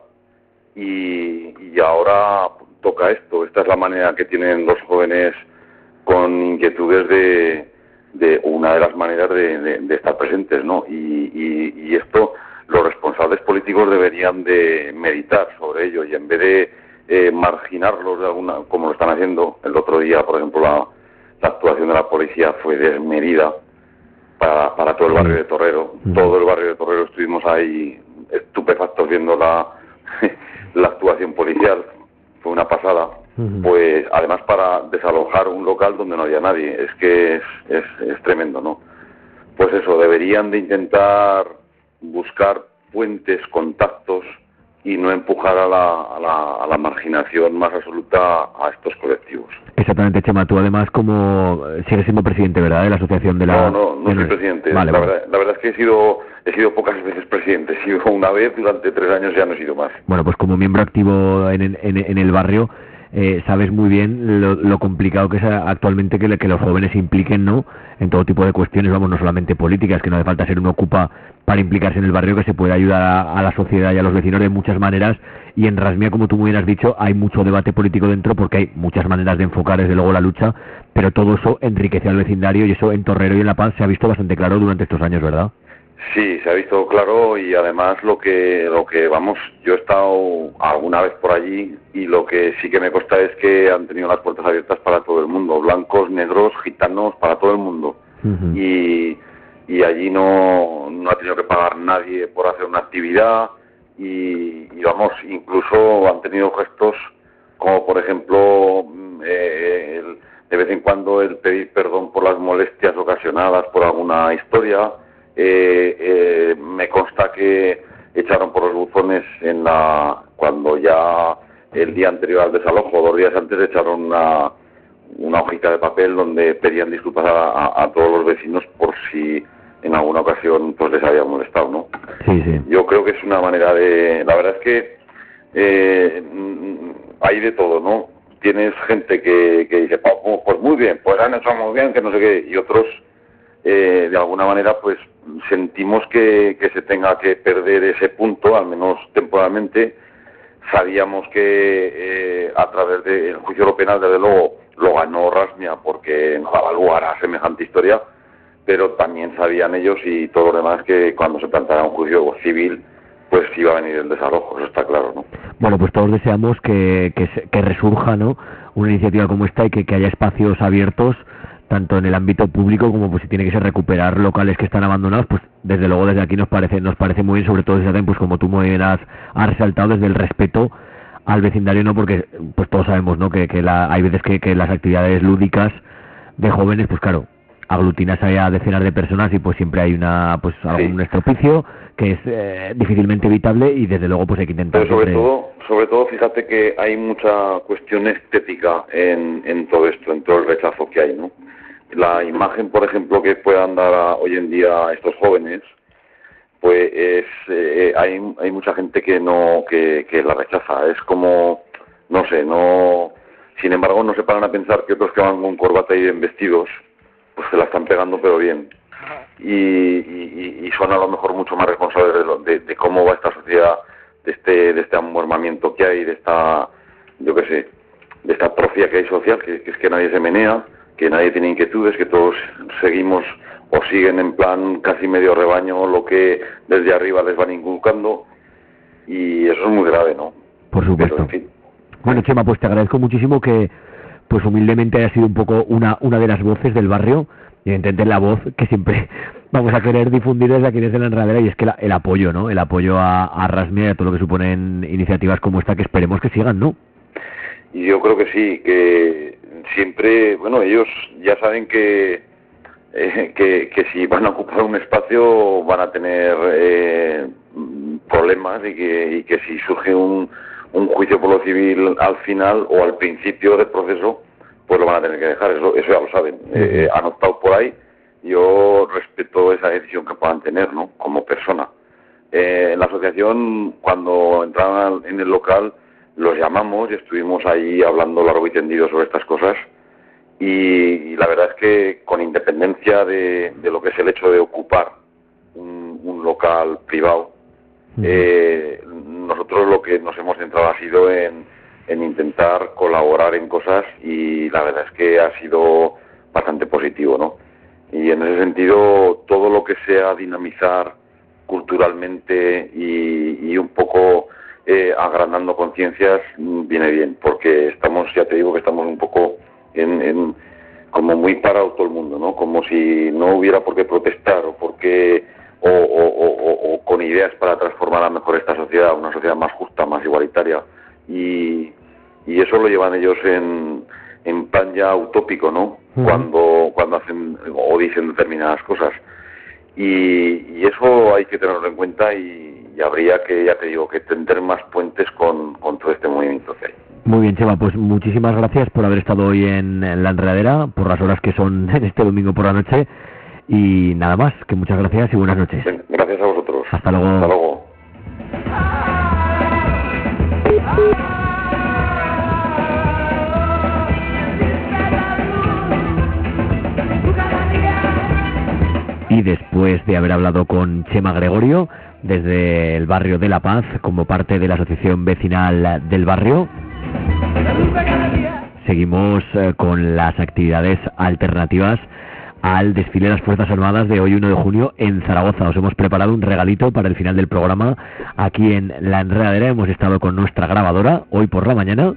y, y ahora toca esto. Esta es la manera que tienen los jóvenes con inquietudes de, de una de las maneras de, de, de estar presentes, ¿no? Y, y, y esto los responsables políticos deberían de meditar sobre ello, y en vez de eh, marginarlos de alguna, como lo están haciendo el otro día, por ejemplo, la, la actuación de la policía fue desmedida para, para todo el barrio de Torrero. Uh-huh. Todo el barrio de Torrero estuvimos ahí estupefactos viendo la, la actuación policial. Fue una pasada. Uh-huh. Pues además para desalojar un local donde no había nadie. Es que es, es, es tremendo, ¿no? Pues eso, deberían de intentar buscar puentes, contactos, y no empujar a la, a la, a la marginación más absoluta a estos colectivos. Exactamente, Chema. Tú además como sigues siendo presidente, ¿verdad?, de la asociación de la... No, no, no soy presidente. Vale, la, vale. Verdad, la verdad es que he sido he sido pocas veces presidente. He sido una vez durante tres años, ya no he sido más. Bueno, pues como miembro activo en, en, en el barrio, eh, sabes muy bien lo, lo complicado que es actualmente que, que los jóvenes se impliquen, ¿no?, en todo tipo de cuestiones, vamos, no solamente políticas, que no hace falta ser un ocupa para implicarse en el barrio, que se puede ayudar a, a la sociedad y a los vecinos de muchas maneras. Y en Rasmia, como tú muy bien has dicho, hay mucho debate político dentro, porque hay muchas maneras de enfocar desde luego la lucha, pero todo eso enriquece al vecindario, y eso en Torrero y en La Paz se ha visto bastante claro durante estos años, ¿verdad? Sí, se ha visto claro, y además lo que, lo que vamos, yo he estado alguna vez por allí, y lo que sí que me consta es que han tenido las puertas abiertas para todo el mundo, blancos, negros, gitanos, para todo el mundo. Uh-huh. Y, y allí no, no ha tenido que pagar nadie por hacer una actividad, y, y vamos, incluso han tenido gestos como por ejemplo eh, el, de vez en cuando el pedir perdón por las molestias ocasionadas por alguna historia. Eh, eh, me consta que echaron por los buzones en la cuando ya el día anterior al desalojo, dos días antes, echaron una, una hojita de papel donde pedían disculpas a, a, a todos los vecinos por si en alguna ocasión pues les había molestado, ¿no? Sí, sí. Yo creo que es una manera de... La verdad es que eh, hay de todo, ¿no? Tienes gente que, que dice, oh, pues muy bien, pues han hecho muy bien, que no sé qué, y otros eh, de alguna manera pues sentimos que, que se tenga que perder ese punto, al menos temporalmente. Sabíamos que eh, a través del juicio penal, desde luego, lo ganó Rasmia porque no daba lugar a semejante historia, pero también sabían ellos y todos los demás que cuando se plantara un juicio civil, pues iba a venir el desalojo, eso está claro, ¿no? Bueno, pues todos deseamos que, que, que resurja, ¿no?, una iniciativa como esta, y que, que haya espacios abiertos tanto en el ámbito público como pues si tiene que ser recuperar locales que están abandonados, pues desde luego desde aquí nos parece nos parece muy bien, sobre todo desde pues como tú muy bien has, has resaltado, desde el respeto al vecindario, ¿no?, porque pues todos sabemos, ¿no?, que, que la, hay veces que, que las actividades lúdicas de jóvenes, pues claro, aglutinas a decenas de personas y pues siempre hay una pues algún sí. estropicio que es eh, difícilmente evitable, y desde luego pues hay que intentar... Pero sobre siempre... todo, sobre todo fíjate que hay mucha cuestión estética en, en todo esto, en todo el rechazo que hay, ¿no? La imagen, por ejemplo, que puedan dar a, hoy en día a estos jóvenes, pues es, eh, hay, hay mucha gente que no que, que la rechaza. Es como, no sé, no... Sin embargo, no se paran a pensar que otros que van con corbata y bien vestidos, pues se la están pegando, pero bien. Y, y, y son a lo mejor mucho más responsables de, lo, de, de cómo va esta sociedad, de este de este amormamiento que hay, de esta, yo qué sé, de esta atrofia que hay social, que, que es que nadie se menea, que nadie tiene inquietudes, que todos seguimos o siguen en plan casi medio rebaño lo que desde arriba les van inculcando, y eso es muy grave, ¿no? Por supuesto. Pero, en fin. Bueno, Chema, pues te agradezco muchísimo que pues humildemente haya sido un poco una una de las voces del barrio, y evidentemente la voz que siempre vamos a querer difundir desde aquí, desde la enredadera, y es que la, el apoyo, ¿no?, el apoyo a, a Rasmia y a todo lo que suponen iniciativas como esta, que esperemos que sigan, ¿no? Y yo creo que sí, que siempre, bueno, ellos ya saben que eh, que, que si van a ocupar un espacio van a tener eh, problemas y que, y que si surge un, un juicio por lo civil al final o al principio del proceso, pues lo van a tener que dejar, eso, eso ya lo saben. Eh, han optado por ahí, yo respeto esa decisión que puedan tener, ¿no? Como persona. Eh, en la asociación, cuando entraron en el local, los llamamos y estuvimos ahí hablando largo y tendido sobre estas cosas. Y, y la verdad es que, con independencia de, de lo que es el hecho de ocupar un, un local privado, eh, nosotros lo que nos hemos centrado ha sido en, en intentar colaborar en cosas, y la verdad es que ha sido bastante positivo, ¿no? Y en ese sentido, todo lo que sea dinamizar culturalmente y, y un poco eh, agrandando conciencias viene bien, porque estamos, ya te digo que estamos un poco en, en como muy parado todo el mundo, ¿no? Como si no hubiera por qué protestar o por qué o, o, o, o con ideas para transformar a mejor esta sociedad, una sociedad más justa, más igualitaria, y, y eso lo llevan ellos en, en plan ya utópico, ¿no? Uh-huh. Cuando cuando hacen o dicen determinadas cosas. Y, y eso hay que tenerlo en cuenta, y, y habría que, ya te digo, que tender más puentes con, con todo este movimiento que hay. Muy bien, Chema, pues muchísimas gracias por haber estado hoy en, en La Enredadera, por las horas que son en este domingo por la noche, y nada más, que muchas gracias y buenas noches. Gracias a vosotros. Hasta luego. Hasta luego. Y después de haber hablado con Chema Gregorio, desde el barrio de La Paz, como parte de la asociación vecinal del barrio, seguimos eh, con las actividades alternativas al desfile de las Fuerzas Armadas de hoy uno de junio en Zaragoza. Os hemos preparado un regalito para el final del programa. Aquí en La Enredadera hemos estado con nuestra grabadora hoy por la mañana.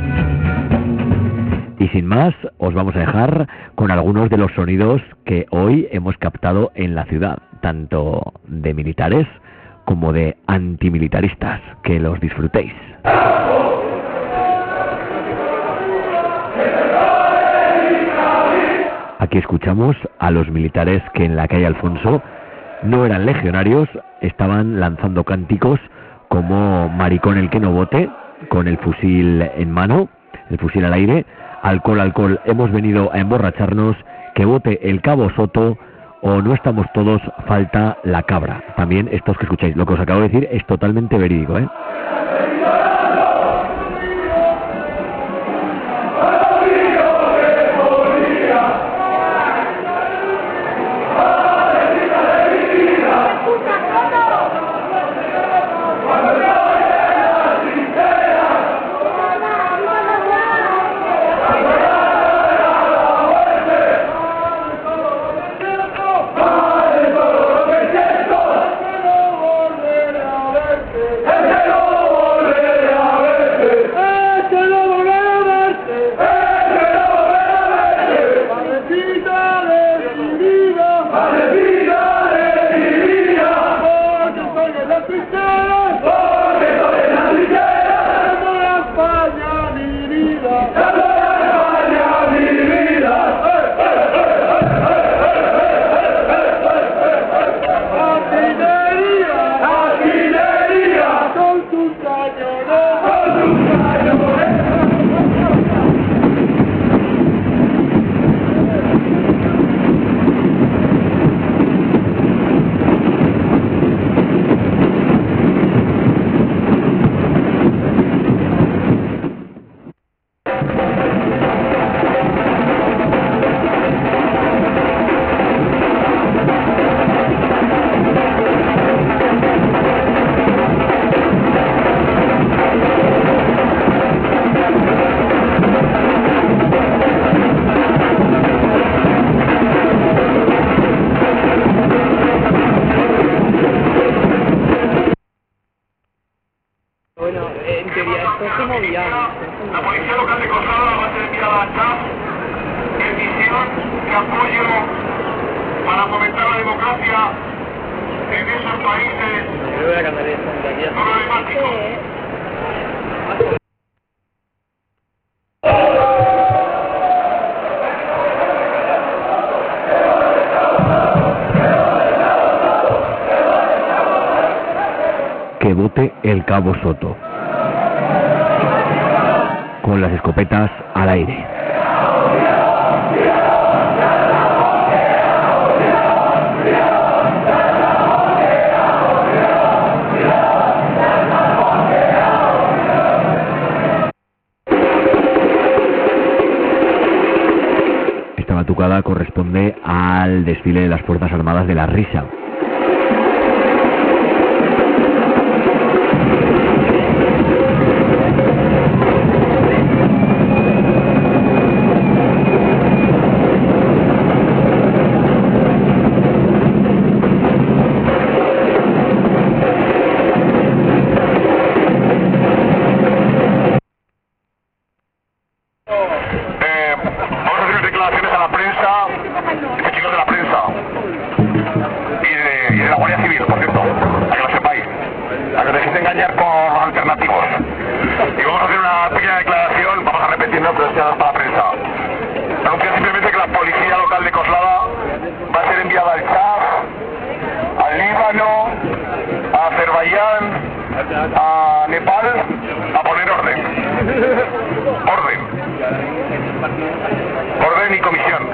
Y sin más, os vamos a dejar con algunos de los sonidos que hoy hemos captado en la ciudad, tanto de militares como de antimilitaristas. Que los disfrutéis. Aquí escuchamos a los militares que en la calle Alfonso no eran legionarios, estaban lanzando cánticos como "Maricón el que no vote", con el fusil en mano, el fusil al aire. "Alcohol, alcohol, hemos venido a emborracharnos, que vote el cabo Soto, o no estamos todos, falta la cabra". También estos que escucháis, lo que os acabo de decir es totalmente verídico, ¿eh? que vote el Cabo Soto. Con las escopetas al aire. Esta batucada corresponde al desfile de las Fuerzas Armadas de la Risa. A Nepal a poner orden. Orden. Orden y comisión.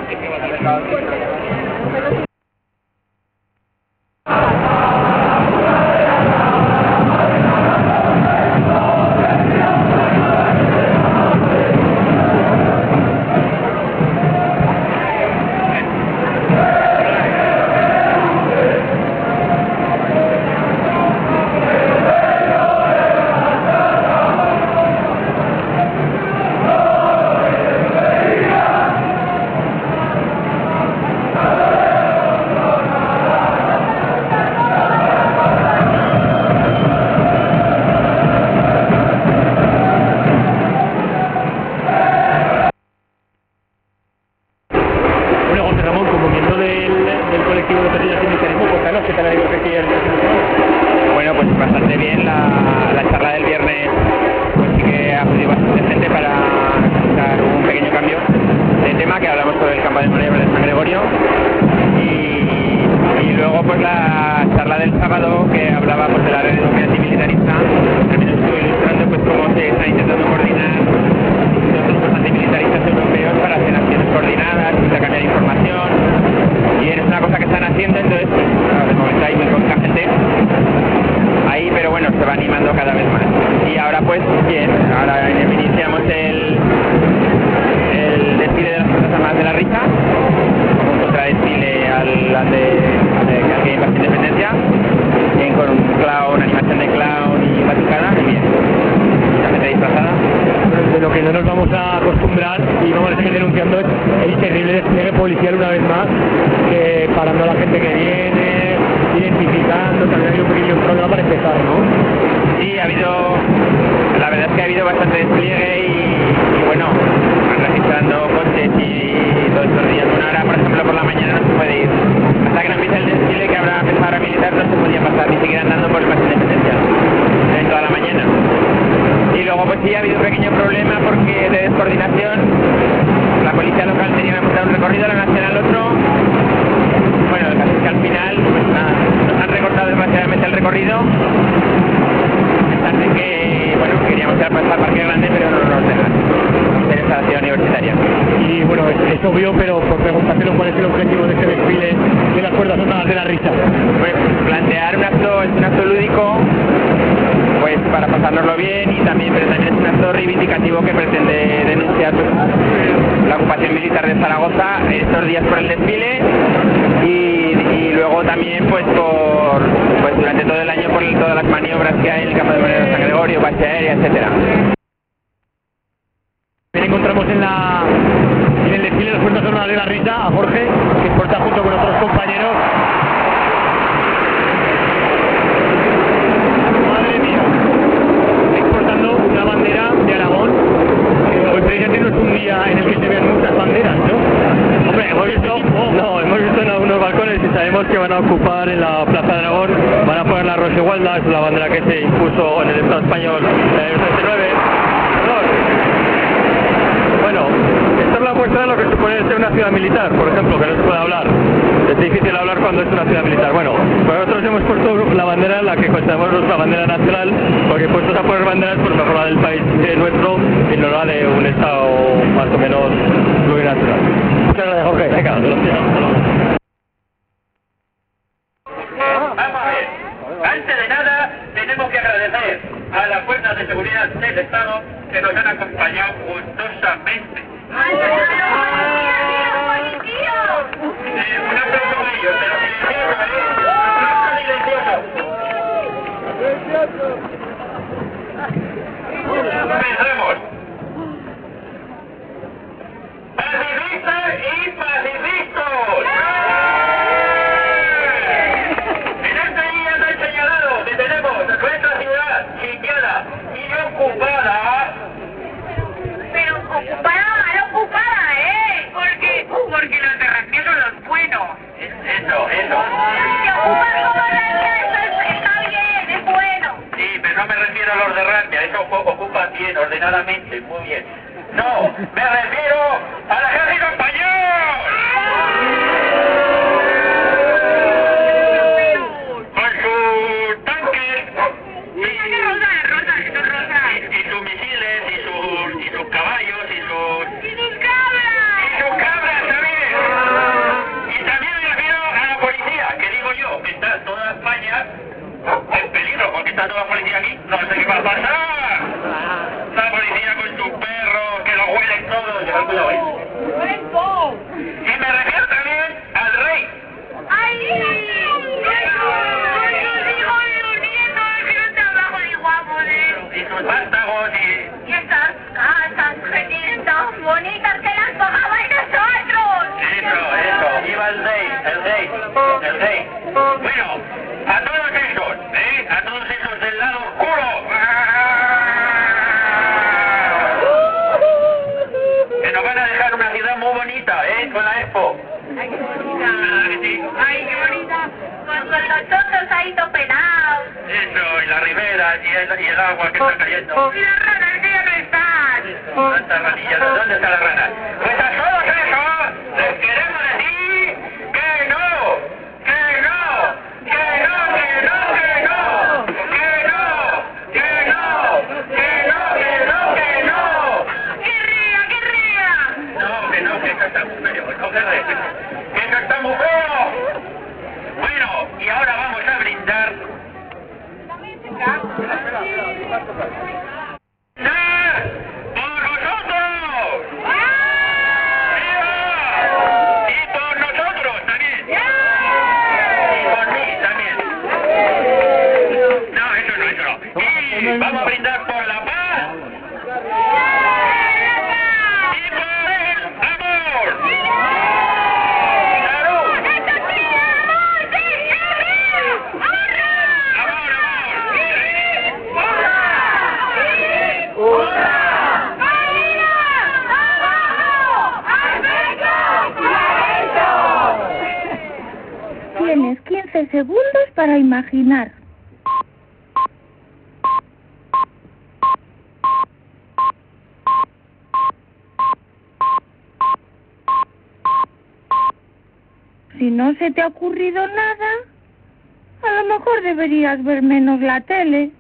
Bueno, pues bastante bien. La, la charla del viernes pues sí que ha acudido bastante gente para dar un pequeño cambio de tema, que hablamos sobre el campo de maniobra de San Gregorio, y, y luego pues la charla del sábado, que hablaba pues de la red educativa antimilitarista. También estuvo ilustrando pues cómo se está intentando coordinar los grupos antimilitaristas europeos para hacer acciones coordinadas, intercambiar información, y es una cosa que están haciendo. Entonces pues de momento hay muy poca gente ahí, pero bueno, se va animando cada vez más. Y ahora pues bien, ahora iniciamos el, el desfile de las Fuerzas Armadas de la Risa, como un contradesfile al, al de, de, al que hay Independencia, bien, con un clown, animación de clown y batucada, y bien, mucha gente disfrazada. De lo que no nos vamos a acostumbrar y vamos a seguir denunciando es el terrible despliegue policial una vez más, que parando a la gente que viene, identificando. También ha habido un pequeño problema para empezar, ¿no? Sí, ha habido, la verdad es que ha habido bastante despliegue y, y bueno, van registrando coches y todos estos días. Bueno, ahora por ejemplo por la mañana no se puede ir, hasta que no empiece el desfile, que habrá empezado ahora militar, no se podía pasar ni siquiera andando por el Paseo de Independencia en toda la mañana. Y luego pues sí ha habido un pequeño problema porque de descoordinación. La policía local tenía que montar un recorrido, la nacional otro. Bueno, el caso es que al final pues nada, nos han recortado demasiadamente el recorrido. Pensando que, bueno, queríamos ir a pasar al Parque Grande, pero no nos dejan. En esta ciudad universitaria. Y bueno, es, es obvio, pero por preguntártelo, ¿cuál es el objetivo de este desfile de las Fuerzas Armadas de la Risa? Pues plantear un acto, es un acto lúdico, pues para pasárnoslo bien, y también, pero también es un acto reivindicativo que pretende denunciar pues, la ocupación militar de Zaragoza estos días por el desfile, y, y luego también pues por pues durante todo el año por el, todas las maniobras que hay en el campo de maniobra de San Gregorio, base aérea, etcétera. Encontramos en la en el desfile de las Fuerzas Armadas de la Risa a Jorge, que porta junto con otros compañeros. Madre mía, está portando una bandera de Aragón. Eh, hoy precisamente no es un día en el que se vean muchas banderas, ¿no? Hombre, hemos visto, oh, no, hemos visto en algunos balcones y sabemos que van a ocupar en la Plaza de Aragón, van a poner la Rosa Igualda, es la bandera que se impuso en el Estado español en el treinta y nueve. Bueno, esta es la muestra de lo que supone ser una ciudad militar, por ejemplo, que no se puede hablar. Es difícil hablar cuando es una ciudad militar. Bueno, pues nosotros hemos hemos puesto la bandera, la que consideramos nuestra bandera nacional, porque puestos a poner banderas, pues mejor la del país eh, nuestro y no la de un estado más o menos plurinacional. Muchas gracias, Jorge. Venga, gracias. Vamos a ver. Antes de nada, tenemos que agradecer a las fuerzas de seguridad del Estado que nos han acompañado gustosamente. Eh, un aplauso a ellos, pero silencioso, ¿eh? Silencioso. Empezamos. Pacifistas y pacifistas. En este día se ha señalado que tenemos nuestra ciudad sitiada y ocupada. Pero ocupada, mal ocupada, ¿eh? Porque, porque los de Rasmia son los buenos. Eso, eso. Si ocupas como Rasmia, eso es- está bien, es bueno. Sí, pero no me refiero a los de Randia, eso ocupan bien, ordenadamente, muy bien. No, me refiero al ejército español. Con sus tanques y, y, y sus misiles y sus, y sus caballos y sus... ¡Y sus cabras! ¡Y sus cabras también! Y también me refiero a la policía, que digo yo, que está toda España en peligro, porque está toda la policía aquí, no sé qué va a pasar. La policía con sus perros, que los huelen todos, llevar cuidado ahí. Y me refiero también al rey. ¡Ay! ¡Los hijos, los nietos, que no trabajo de guapos, eh! Y sus vástagos y... Y estas casas que tienen tan bonitas que las pagabais nosotros. Eso, eso, viva el rey, el rey, el rey. Bueno, a todos esos, ¿eh? A todos esos del lado oscuro. Que nos van a dejar una ciudad muy bonita, ¿eh? Con la Expo. Ay, qué bonita. Ay, qué bonita. Con, con los tontos ahí topenados. Eso, y la ribera, y el, y el agua que está cayendo. Y las ranas que ya no están. ¿Cuántas ranillas? ¿Dónde está la rana? Pues a todos esos les queremos decir que no, que no, que no, que no, que no, que no, que no, que no, que no, que no. ¡Que ría, que ría! No, que no, que eso está muy feo, no que re, que eso está muy feo. Bueno, y ahora vamos a brindar. ¡Ah! ¡Por nosotros! ¡Viva! Y por nosotros también. Y por mí también. No, eso no, eso no. Y vamos a brindar por la paz. Y por el amor. ¡Salud! ¡Amor, amor! Tienes quince segundos para imaginar. Si no se te ha ocurrido nada, a lo mejor deberías ver menos la tele.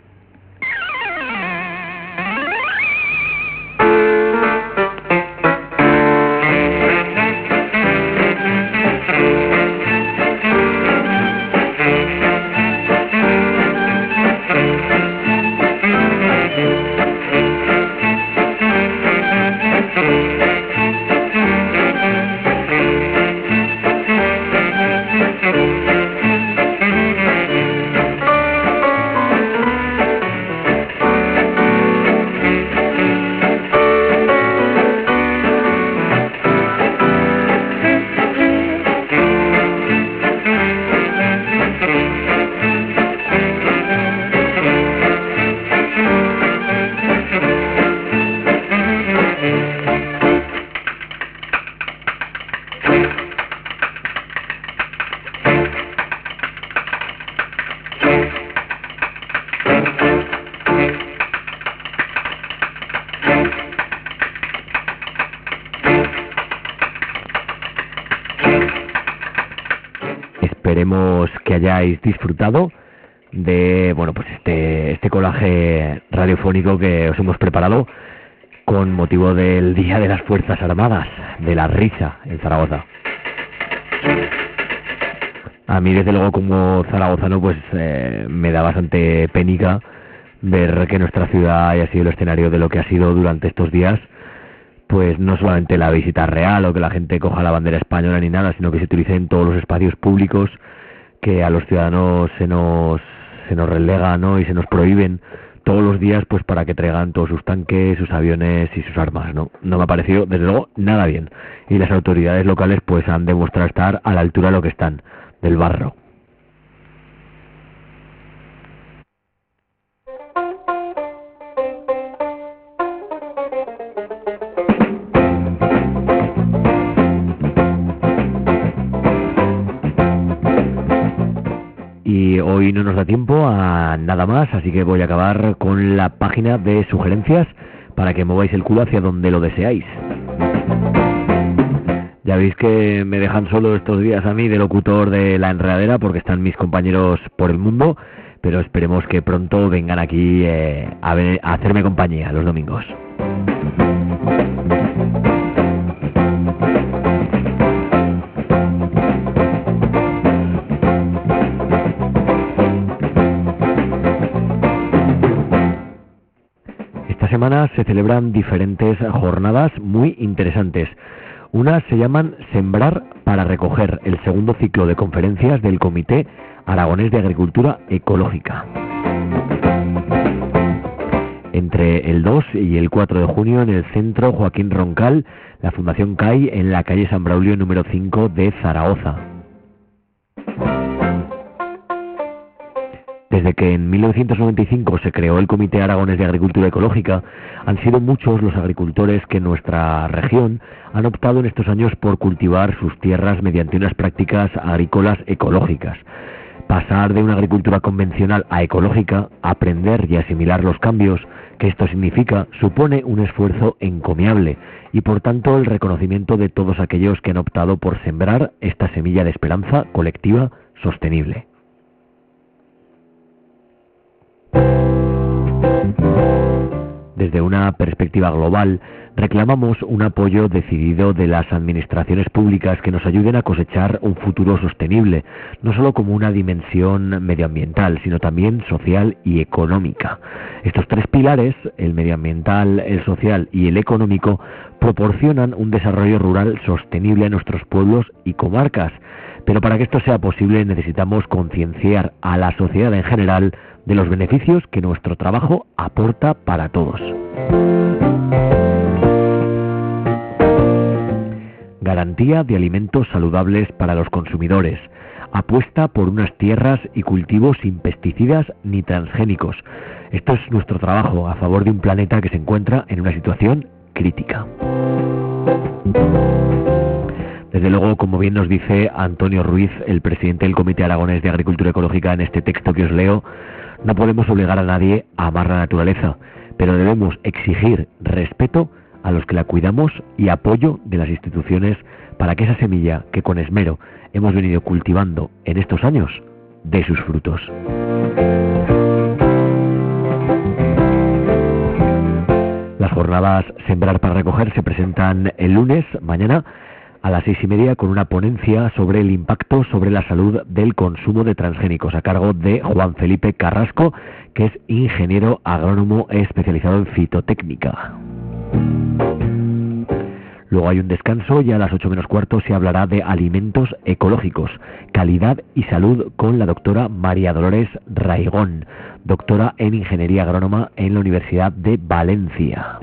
esperemos que hayáis disfrutado de, bueno, pues este, este colaje radiofónico que os hemos preparado con motivo del Día de las Fuerzas Armadas, de la risa en Zaragoza. A mí, desde luego, como zaragozano, pues eh, me da bastante penica ver que nuestra ciudad haya sido el escenario de lo que ha sido durante estos días, pues no solamente la visita real o que la gente coja la bandera española ni nada, sino que se utilice en todos los espacios públicos, que a los ciudadanos se nos se nos relega, ¿no? Y se nos prohíben todos los días, pues para que traigan todos sus tanques, sus aviones y sus armas, ¿no? No me ha parecido, desde luego, nada bien. Y las autoridades locales pues han demostrado estar a la altura de lo que están, del barro. Y hoy no nos da tiempo a nada más, así que voy a acabar con la página de sugerencias para que mováis el culo hacia donde lo deseáis. Ya veis que me dejan solo estos días a mí de locutor de La Enredadera porque están mis compañeros por el mundo, pero esperemos que pronto vengan aquí eh, a, ver, a hacerme compañía los domingos. Esta semana se celebran diferentes jornadas muy interesantes. Unas se llaman Sembrar para Recoger, el segundo ciclo de conferencias del Comité Aragonés de Agricultura Ecológica. Entre el dos y el cuatro de junio en el Centro Joaquín Roncal, la Fundación C A I en la calle San Braulio número cinco de Zaragoza. Desde que en mil novecientos noventa y cinco se creó el Comité Aragonés de Agricultura Ecológica, han sido muchos los agricultores que en nuestra región han optado en estos años por cultivar sus tierras mediante unas prácticas agrícolas ecológicas. Pasar de una agricultura convencional a ecológica, aprender y asimilar los cambios que esto significa, supone un esfuerzo encomiable y por tanto el reconocimiento de todos aquellos que han optado por sembrar esta semilla de esperanza colectiva sostenible. Desde una perspectiva global, reclamamos un apoyo decidido de las administraciones públicas que nos ayuden a cosechar un futuro sostenible, no solo como una dimensión medioambiental, sino también social y económica. Estos tres pilares, el medioambiental, el social y el económico, proporcionan un desarrollo rural sostenible a nuestros pueblos y comarcas, pero para que esto sea posible necesitamos concienciar a la sociedad en general de los beneficios que nuestro trabajo aporta para todos. Garantía de alimentos saludables para los consumidores. Apuesta por unas tierras y cultivos sin pesticidas ni transgénicos. Esto es nuestro trabajo a favor de un planeta que se encuentra en una situación crítica. Desde luego, como bien nos dice Antonio Ruiz, el presidente del Comité Aragonés de Agricultura Ecológica, en este texto que os leo, no podemos obligar a nadie a amar la naturaleza, pero debemos exigir respeto a los que la cuidamos y apoyo de las instituciones para que esa semilla que con esmero hemos venido cultivando en estos años dé sus frutos. Las jornadas Sembrar para Recoger se presentan el lunes, mañana, a las seis y media, con una ponencia sobre el impacto sobre la salud del consumo de transgénicos a cargo de Juan Felipe Carrasco, que es ingeniero agrónomo especializado en fitotécnica. Luego hay un descanso y a las ocho menos cuarto se hablará de alimentos ecológicos, calidad y salud con la doctora María Dolores Raigón, doctora en ingeniería agrónoma en la Universidad de Valencia.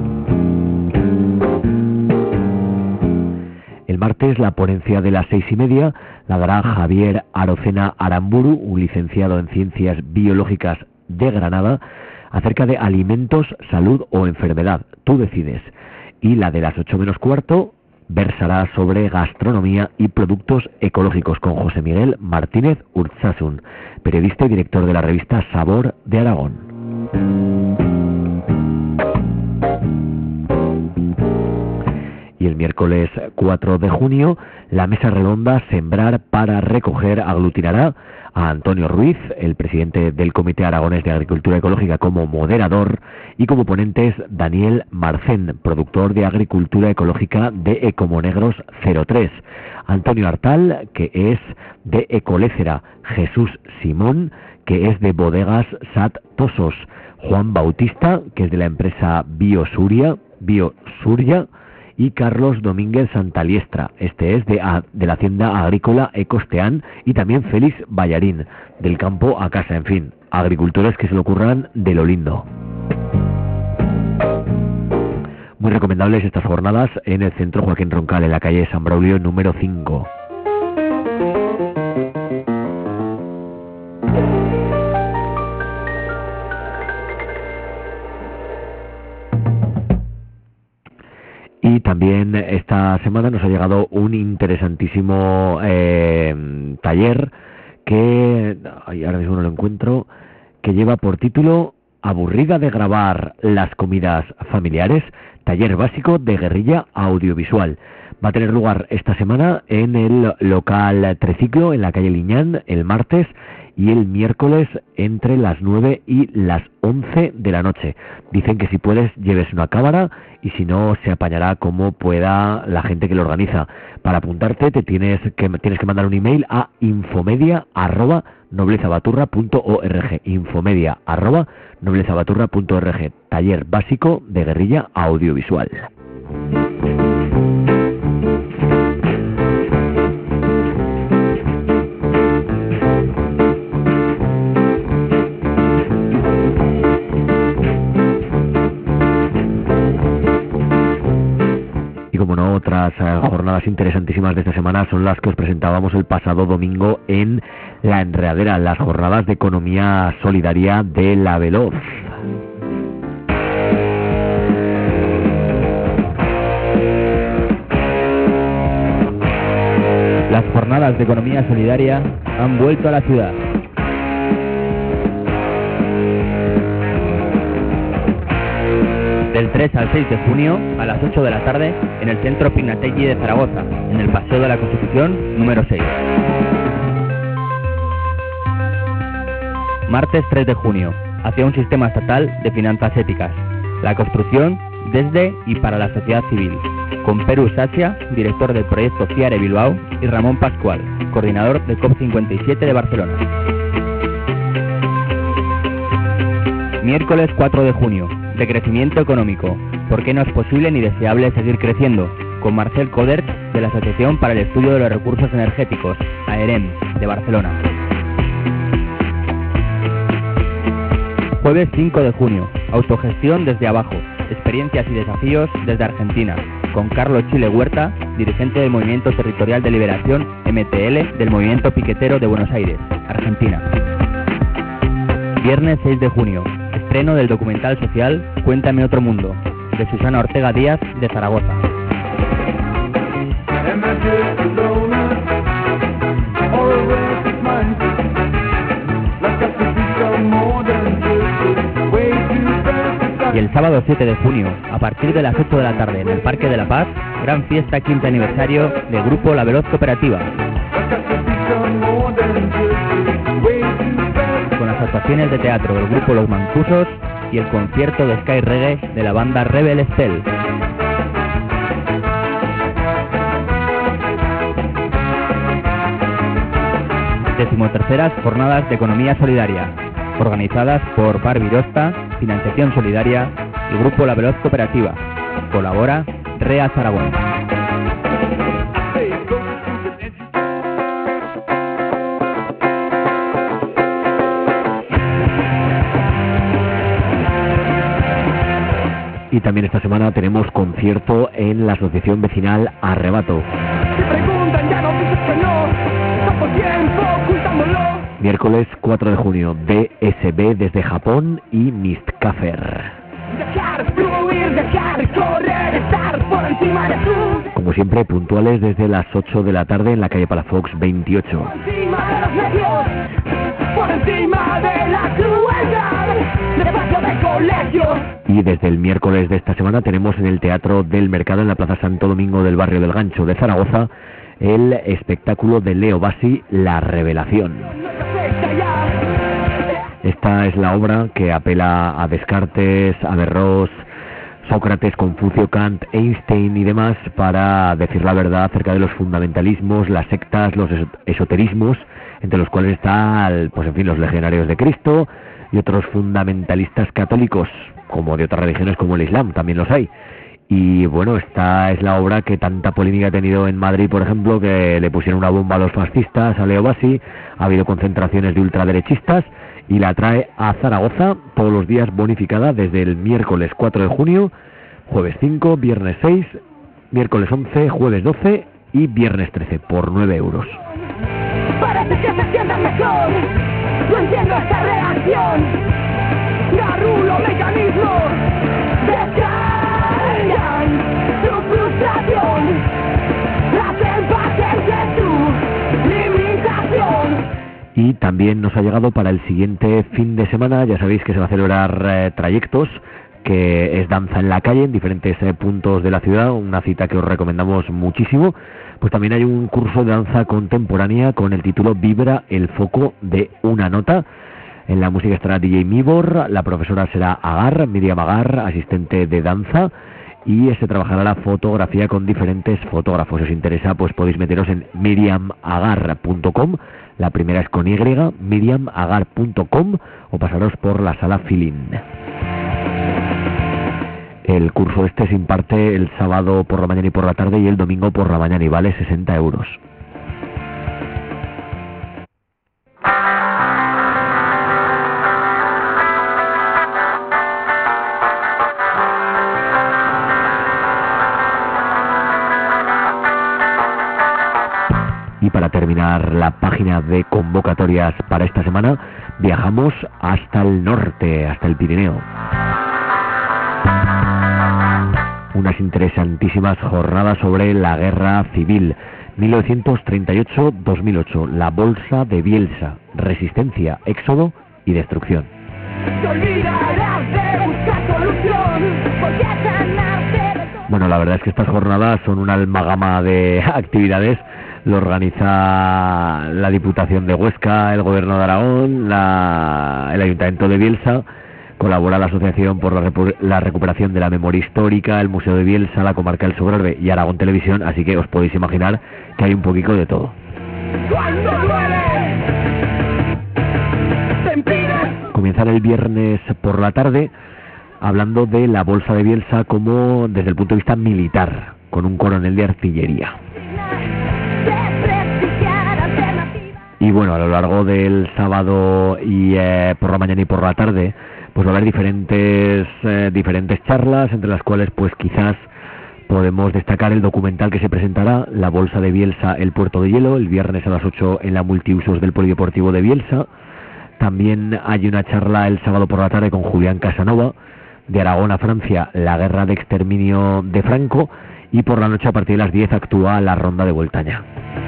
El martes la ponencia de las seis y media la dará Javier Arocena Aramburu, un licenciado en Ciencias Biológicas de Granada, acerca de alimentos, salud o enfermedad. Tú decides. Y la de las ocho menos cuarto versará sobre gastronomía y productos ecológicos con José Miguel Martínez Urtsasun, periodista y director de la revista Sabor de Aragón. Y Y el miércoles cuatro de junio, la mesa redonda Sembrar para Recoger aglutinará a Antonio Ruiz, el presidente del Comité Aragonés de Agricultura Ecológica, como moderador, y como ponentes Daniel Marcén, productor de Agricultura Ecológica de Ecomonegros cero tres, Antonio Artal, que es de Ecolécera, Jesús Simón, que es de Bodegas Sat Tosos, Juan Bautista, que es de la empresa Biosuria, Biosuria, y Carlos Domínguez Santaliestra, este es de, de la Hacienda Agrícola Ecosteán, y también Félix Ballarín, del campo a casa, en fin, agricultores que se le ocurran de lo lindo. Muy recomendables estas jornadas en el Centro Joaquín Roncal, en la calle San Braulio número cinco. Y también esta semana nos ha llegado un interesantísimo eh, taller que, ay, ahora mismo no lo encuentro, que lleva por título ¿Aburrida de grabar las comidas familiares? Taller básico de guerrilla audiovisual. Va a tener lugar esta semana en el local Triciclo, en la calle Liñán, el martes, y el miércoles entre las nueve y las once de la noche. Dicen que si puedes lleves una cámara y si no se apañará como pueda la gente que lo organiza. Para apuntarte te tienes que tienes que mandar un email a infomedia arroba noblezabaturra punto org, infomedia arroba noblezabaturra punto org. Taller básico de guerrilla audiovisual. Y como no, otras eh, jornadas interesantísimas de esta semana son las que os presentábamos el pasado domingo en La Enredadera, las jornadas de economía solidaria de La Veloz. Las jornadas de economía solidaria han vuelto a la ciudad. Del tres al seis de junio, a las ocho de la tarde, en el Centro Pignategui de Zaragoza, en el Paseo de la Constitución número seis. Martes tres de junio, hacia un sistema estatal de finanzas éticas. La construcción desde y para la sociedad civil, con Perú Sasia, director del proyecto FIARE Bilbao, y Ramón Pascual, coordinador de COP cincuenta y siete de Barcelona. Miércoles cuatro de junio, de crecimiento económico. ¿Por qué no es posible ni deseable seguir creciendo? Con Marcel Codert, de la Asociación para el Estudio de los Recursos Energéticos, AEREM, de Barcelona. Jueves cinco de junio, autogestión desde abajo, experiencias y desafíos desde Argentina, con Carlos Chile Huerta, dirigente del Movimiento Territorial de Liberación, M T L, del Movimiento Piquetero de Buenos Aires, Argentina. Viernes seis de junio, estreno del documental social Cuéntame otro mundo, de Susana Ortega Díaz, de Zaragoza. Y el sábado siete de junio, a partir de las ocho de la tarde, en el Parque de la Paz, gran fiesta quinto aniversario del Grupo La Veloz Cooperativa, con las actuaciones de teatro del grupo Los Mancusos y el concierto de Sky Reggae de la banda Rebel Estel. Decimoterceras Jornadas de Economía Solidaria, organizadas por Par Virosta, Financiación Solidaria y Grupo La Veloz Cooperativa. Colabora REA Aragón. Y también esta semana tenemos concierto en la Asociación Vecinal Arrebato. Miércoles cuatro de junio, D S B desde Japón y Mistcafer. Como siempre, puntuales desde las ocho de la tarde en la calle Palafox veintiocho. Por encima de la crueldad, despacio de colegio. Y desde el miércoles de esta semana tenemos en el Teatro del Mercado, en la Plaza Santo Domingo del barrio del Gancho de Zaragoza, el espectáculo de Leo Bassi, La Revelación. Esta es la obra que apela a Descartes, Averroes, Sócrates, Confucio, Kant, Einstein y demás para decir la verdad acerca de los fundamentalismos, las sectas, los esoterismos, entre los cuales están, pues en fin, los legionarios de Cristo y otros fundamentalistas católicos, como de otras religiones como el Islam, también los hay. Y bueno, esta es la obra que tanta polémica ha tenido en Madrid, por ejemplo, que le pusieron una bomba a los fascistas, a Leo Bassi, ha habido concentraciones de ultraderechistas, y la trae a Zaragoza todos los días bonificada desde el miércoles cuatro de junio, jueves cinco, viernes seis, miércoles once, jueves doce y viernes trece por nueve euros. Parece que se sientan mejor. No entiendo esta reacción. Garrulo mecanismos descargan su frustración. Hacen parte de su limitación. Y también nos ha llegado para el siguiente fin de semana, ya sabéis que se va a celebrar eh, trayectos, que es danza en la calle en diferentes eh, puntos de la ciudad, una cita que os recomendamos muchísimo. Pues también hay un curso de danza contemporánea con el título Vibra el foco de una nota. En la música estará D J Mibor, la profesora será Agar, Miriam Agar, asistente de danza, y se trabajará la fotografía con diferentes fotógrafos. Si os interesa, pues podéis meteros en miriam agar punto com. La primera es con Y, miriam agar punto com, o pasaros por la sala Filin. El curso este se imparte el sábado por la mañana y por la tarde y el domingo por la mañana y vale sesenta euros. Y para terminar la página de convocatorias para esta semana, viajamos hasta el norte, hasta el Pirineo. Unas interesantísimas jornadas sobre la guerra civil, mil novecientos treinta y ocho a dos mil ocho, la Bolsa de Bielsa, resistencia, éxodo y destrucción. Bueno, la verdad es que estas jornadas son una amalgama de actividades. Lo organiza la Diputación de Huesca, el Gobierno de Aragón, la, el Ayuntamiento de Bielsa, colabora la Asociación por la, Repu la Recuperación de la Memoria Histórica, el Museo de Bielsa, la Comarca del Sobrarbe y Aragón Televisión, así que os podéis imaginar que hay un poquito de todo. Comenzar el viernes por la tarde hablando de la Bolsa de Bielsa como desde el punto de vista militar, con un coronel de artillería. Y bueno, a lo largo del sábado y eh, por la mañana y por la tarde, pues va a haber diferentes eh, diferentes charlas, entre las cuales pues quizás podemos destacar el documental que se presentará, La Bolsa de Bielsa, el Puerto de Hielo, el viernes a las ocho en la multiusos del Polideportivo de Bielsa. También hay una charla el sábado por la tarde con Julián Casanova, de Aragón a Francia, la guerra de exterminio de Franco, y por la noche a partir de las diez actúa la Ronda de Voltaña.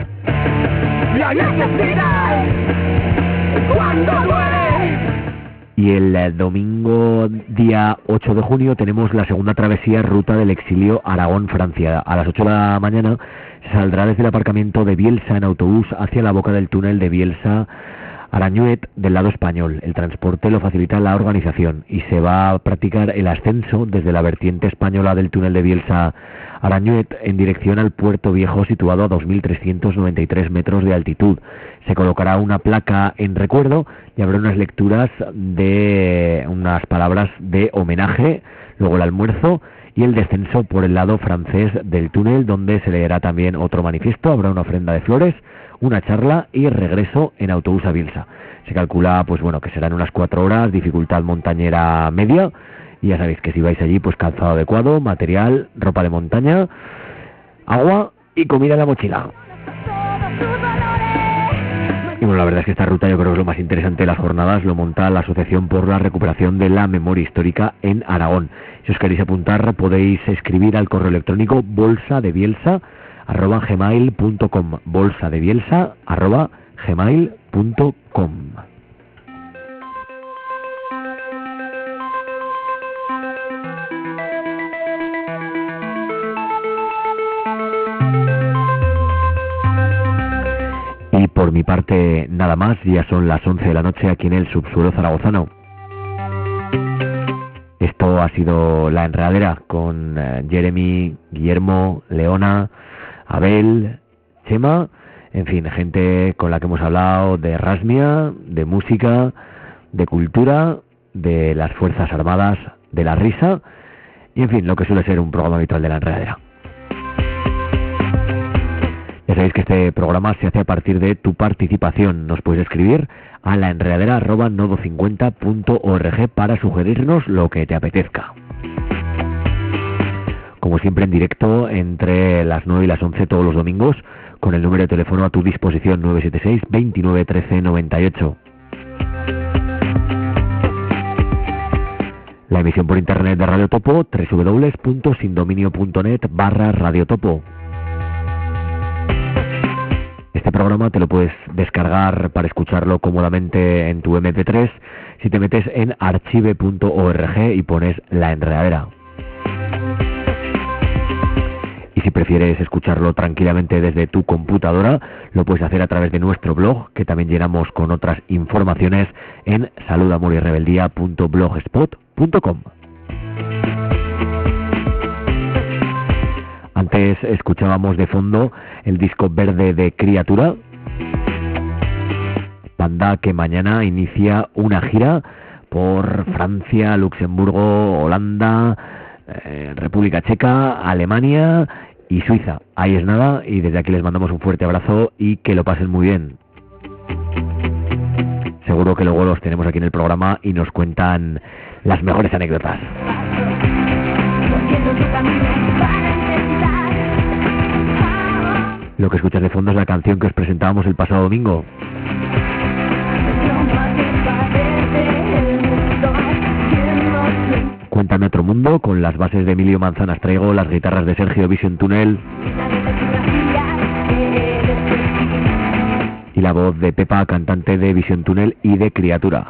Y el eh, domingo día ocho de junio tenemos la segunda travesía Ruta del Exilio Aragón-Francia. A las ocho de la mañana se saldrá desde el aparcamiento de Bielsa en autobús hacia la boca del túnel de Bielsa Arañuet del lado español. El transporte lo facilita la organización y se va a practicar el ascenso desde la vertiente española del túnel de Bielsa Arañuet en dirección al Puerto Viejo, situado a dos mil trescientos noventa y tres metros de altitud. Se colocará una placa en recuerdo y habrá unas lecturas de unas palabras de homenaje, luego el almuerzo y el descenso por el lado francés del túnel, donde se leerá también otro manifiesto, habrá una ofrenda de flores, una charla y regreso en autobús a Bielsa. Se calcula, pues bueno, que serán unas cuatro horas, dificultad montañera media, y ya sabéis que si vais allí, pues calzado adecuado, material, ropa de montaña, agua y comida en la mochila. Y bueno, la verdad es que esta ruta yo creo que es lo más interesante de las jornadas, lo monta la Asociación por la Recuperación de la Memoria Histórica en Aragón. Si os queréis apuntar, podéis escribir al correo electrónico bolsa de bielsa arroba gmail punto com, bolsa de bielsa arroba gmail punto com. parte nada más, ya son las once de la noche aquí en el subsuelo zaragozano. Esto ha sido La Enredadera con eh, Jeremy, Guillermo, Leona, Abel, Chema, en fin, gente con la que hemos hablado de Rasmia, de música, de cultura, de las Fuerzas Armadas, de la risa y en fin, lo que suele ser un programa habitual de La Enredadera. Ya sabéis que este programa se hace a partir de tu participación. Nos puedes escribir a laenredadera arroba nodo cincuenta punto org para sugerirnos lo que te apetezca. Como siempre en directo entre las nueve y las once todos los domingos con el número de teléfono a tu disposición nueve siete seis, veintinueve, trece, noventa y ocho. La emisión por internet de Radio Topo, doble u doble u doble u punto sindominio punto net barra Radio Topo. Este programa te lo puedes descargar para escucharlo cómodamente en tu eme pe tres si te metes en archive punto org y pones La Enredadera. Y si prefieres escucharlo tranquilamente desde tu computadora, lo puedes hacer a través de nuestro blog, que también llenamos con otras informaciones en salud, amor y rebeldía punto blogspot punto com. Antes escuchábamos de fondo el disco verde de Criatura, banda que mañana inicia una gira por Francia, Luxemburgo, Holanda, eh, República Checa, Alemania y Suiza. Ahí es nada, y desde aquí les mandamos un fuerte abrazo y que lo pasen muy bien. Seguro que luego los tenemos aquí en el programa y nos cuentan las mejores anécdotas. Lo que escuchas de fondo es la canción que os presentábamos el pasado domingo. Cuéntame otro mundo, con las bases de Emilio Manzanas Traigo, las guitarras de Sergio Vision Tunnel y la voz de Pepa, cantante de Vision Tunnel y de Criatura.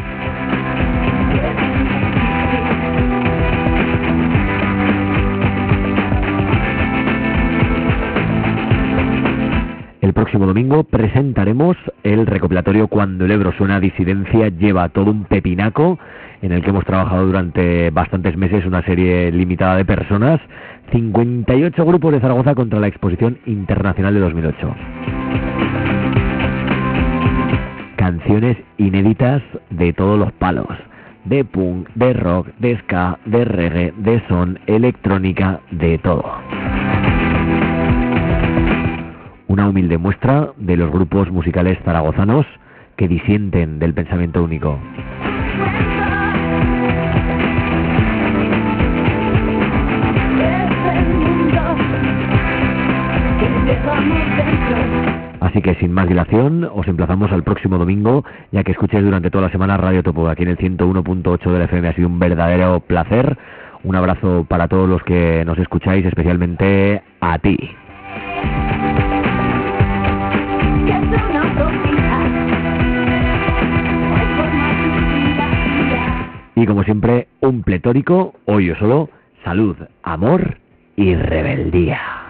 El próximo domingo presentaremos el recopilatorio Cuando el Ebro suena, Disidencia lleva todo un pepinaco, en el que hemos trabajado durante bastantes meses una serie limitada de personas, cincuenta y ocho grupos de Zaragoza contra la Exposición Internacional de dos mil ocho. Canciones inéditas de todos los palos, de punk, de rock, de ska, de reggae, de son, electrónica, de todo. Una humilde muestra de los grupos musicales zaragozanos que disienten del pensamiento único. Así que sin más dilación, os emplazamos al próximo domingo, ya que escuchéis durante toda la semana Radio Topo aquí en el ciento uno punto ocho de la F M. Ha sido un verdadero placer. Un abrazo para todos los que nos escucháis, especialmente a ti. Y como siempre, un pletórico, hoy yo solo, salud, amor y rebeldía.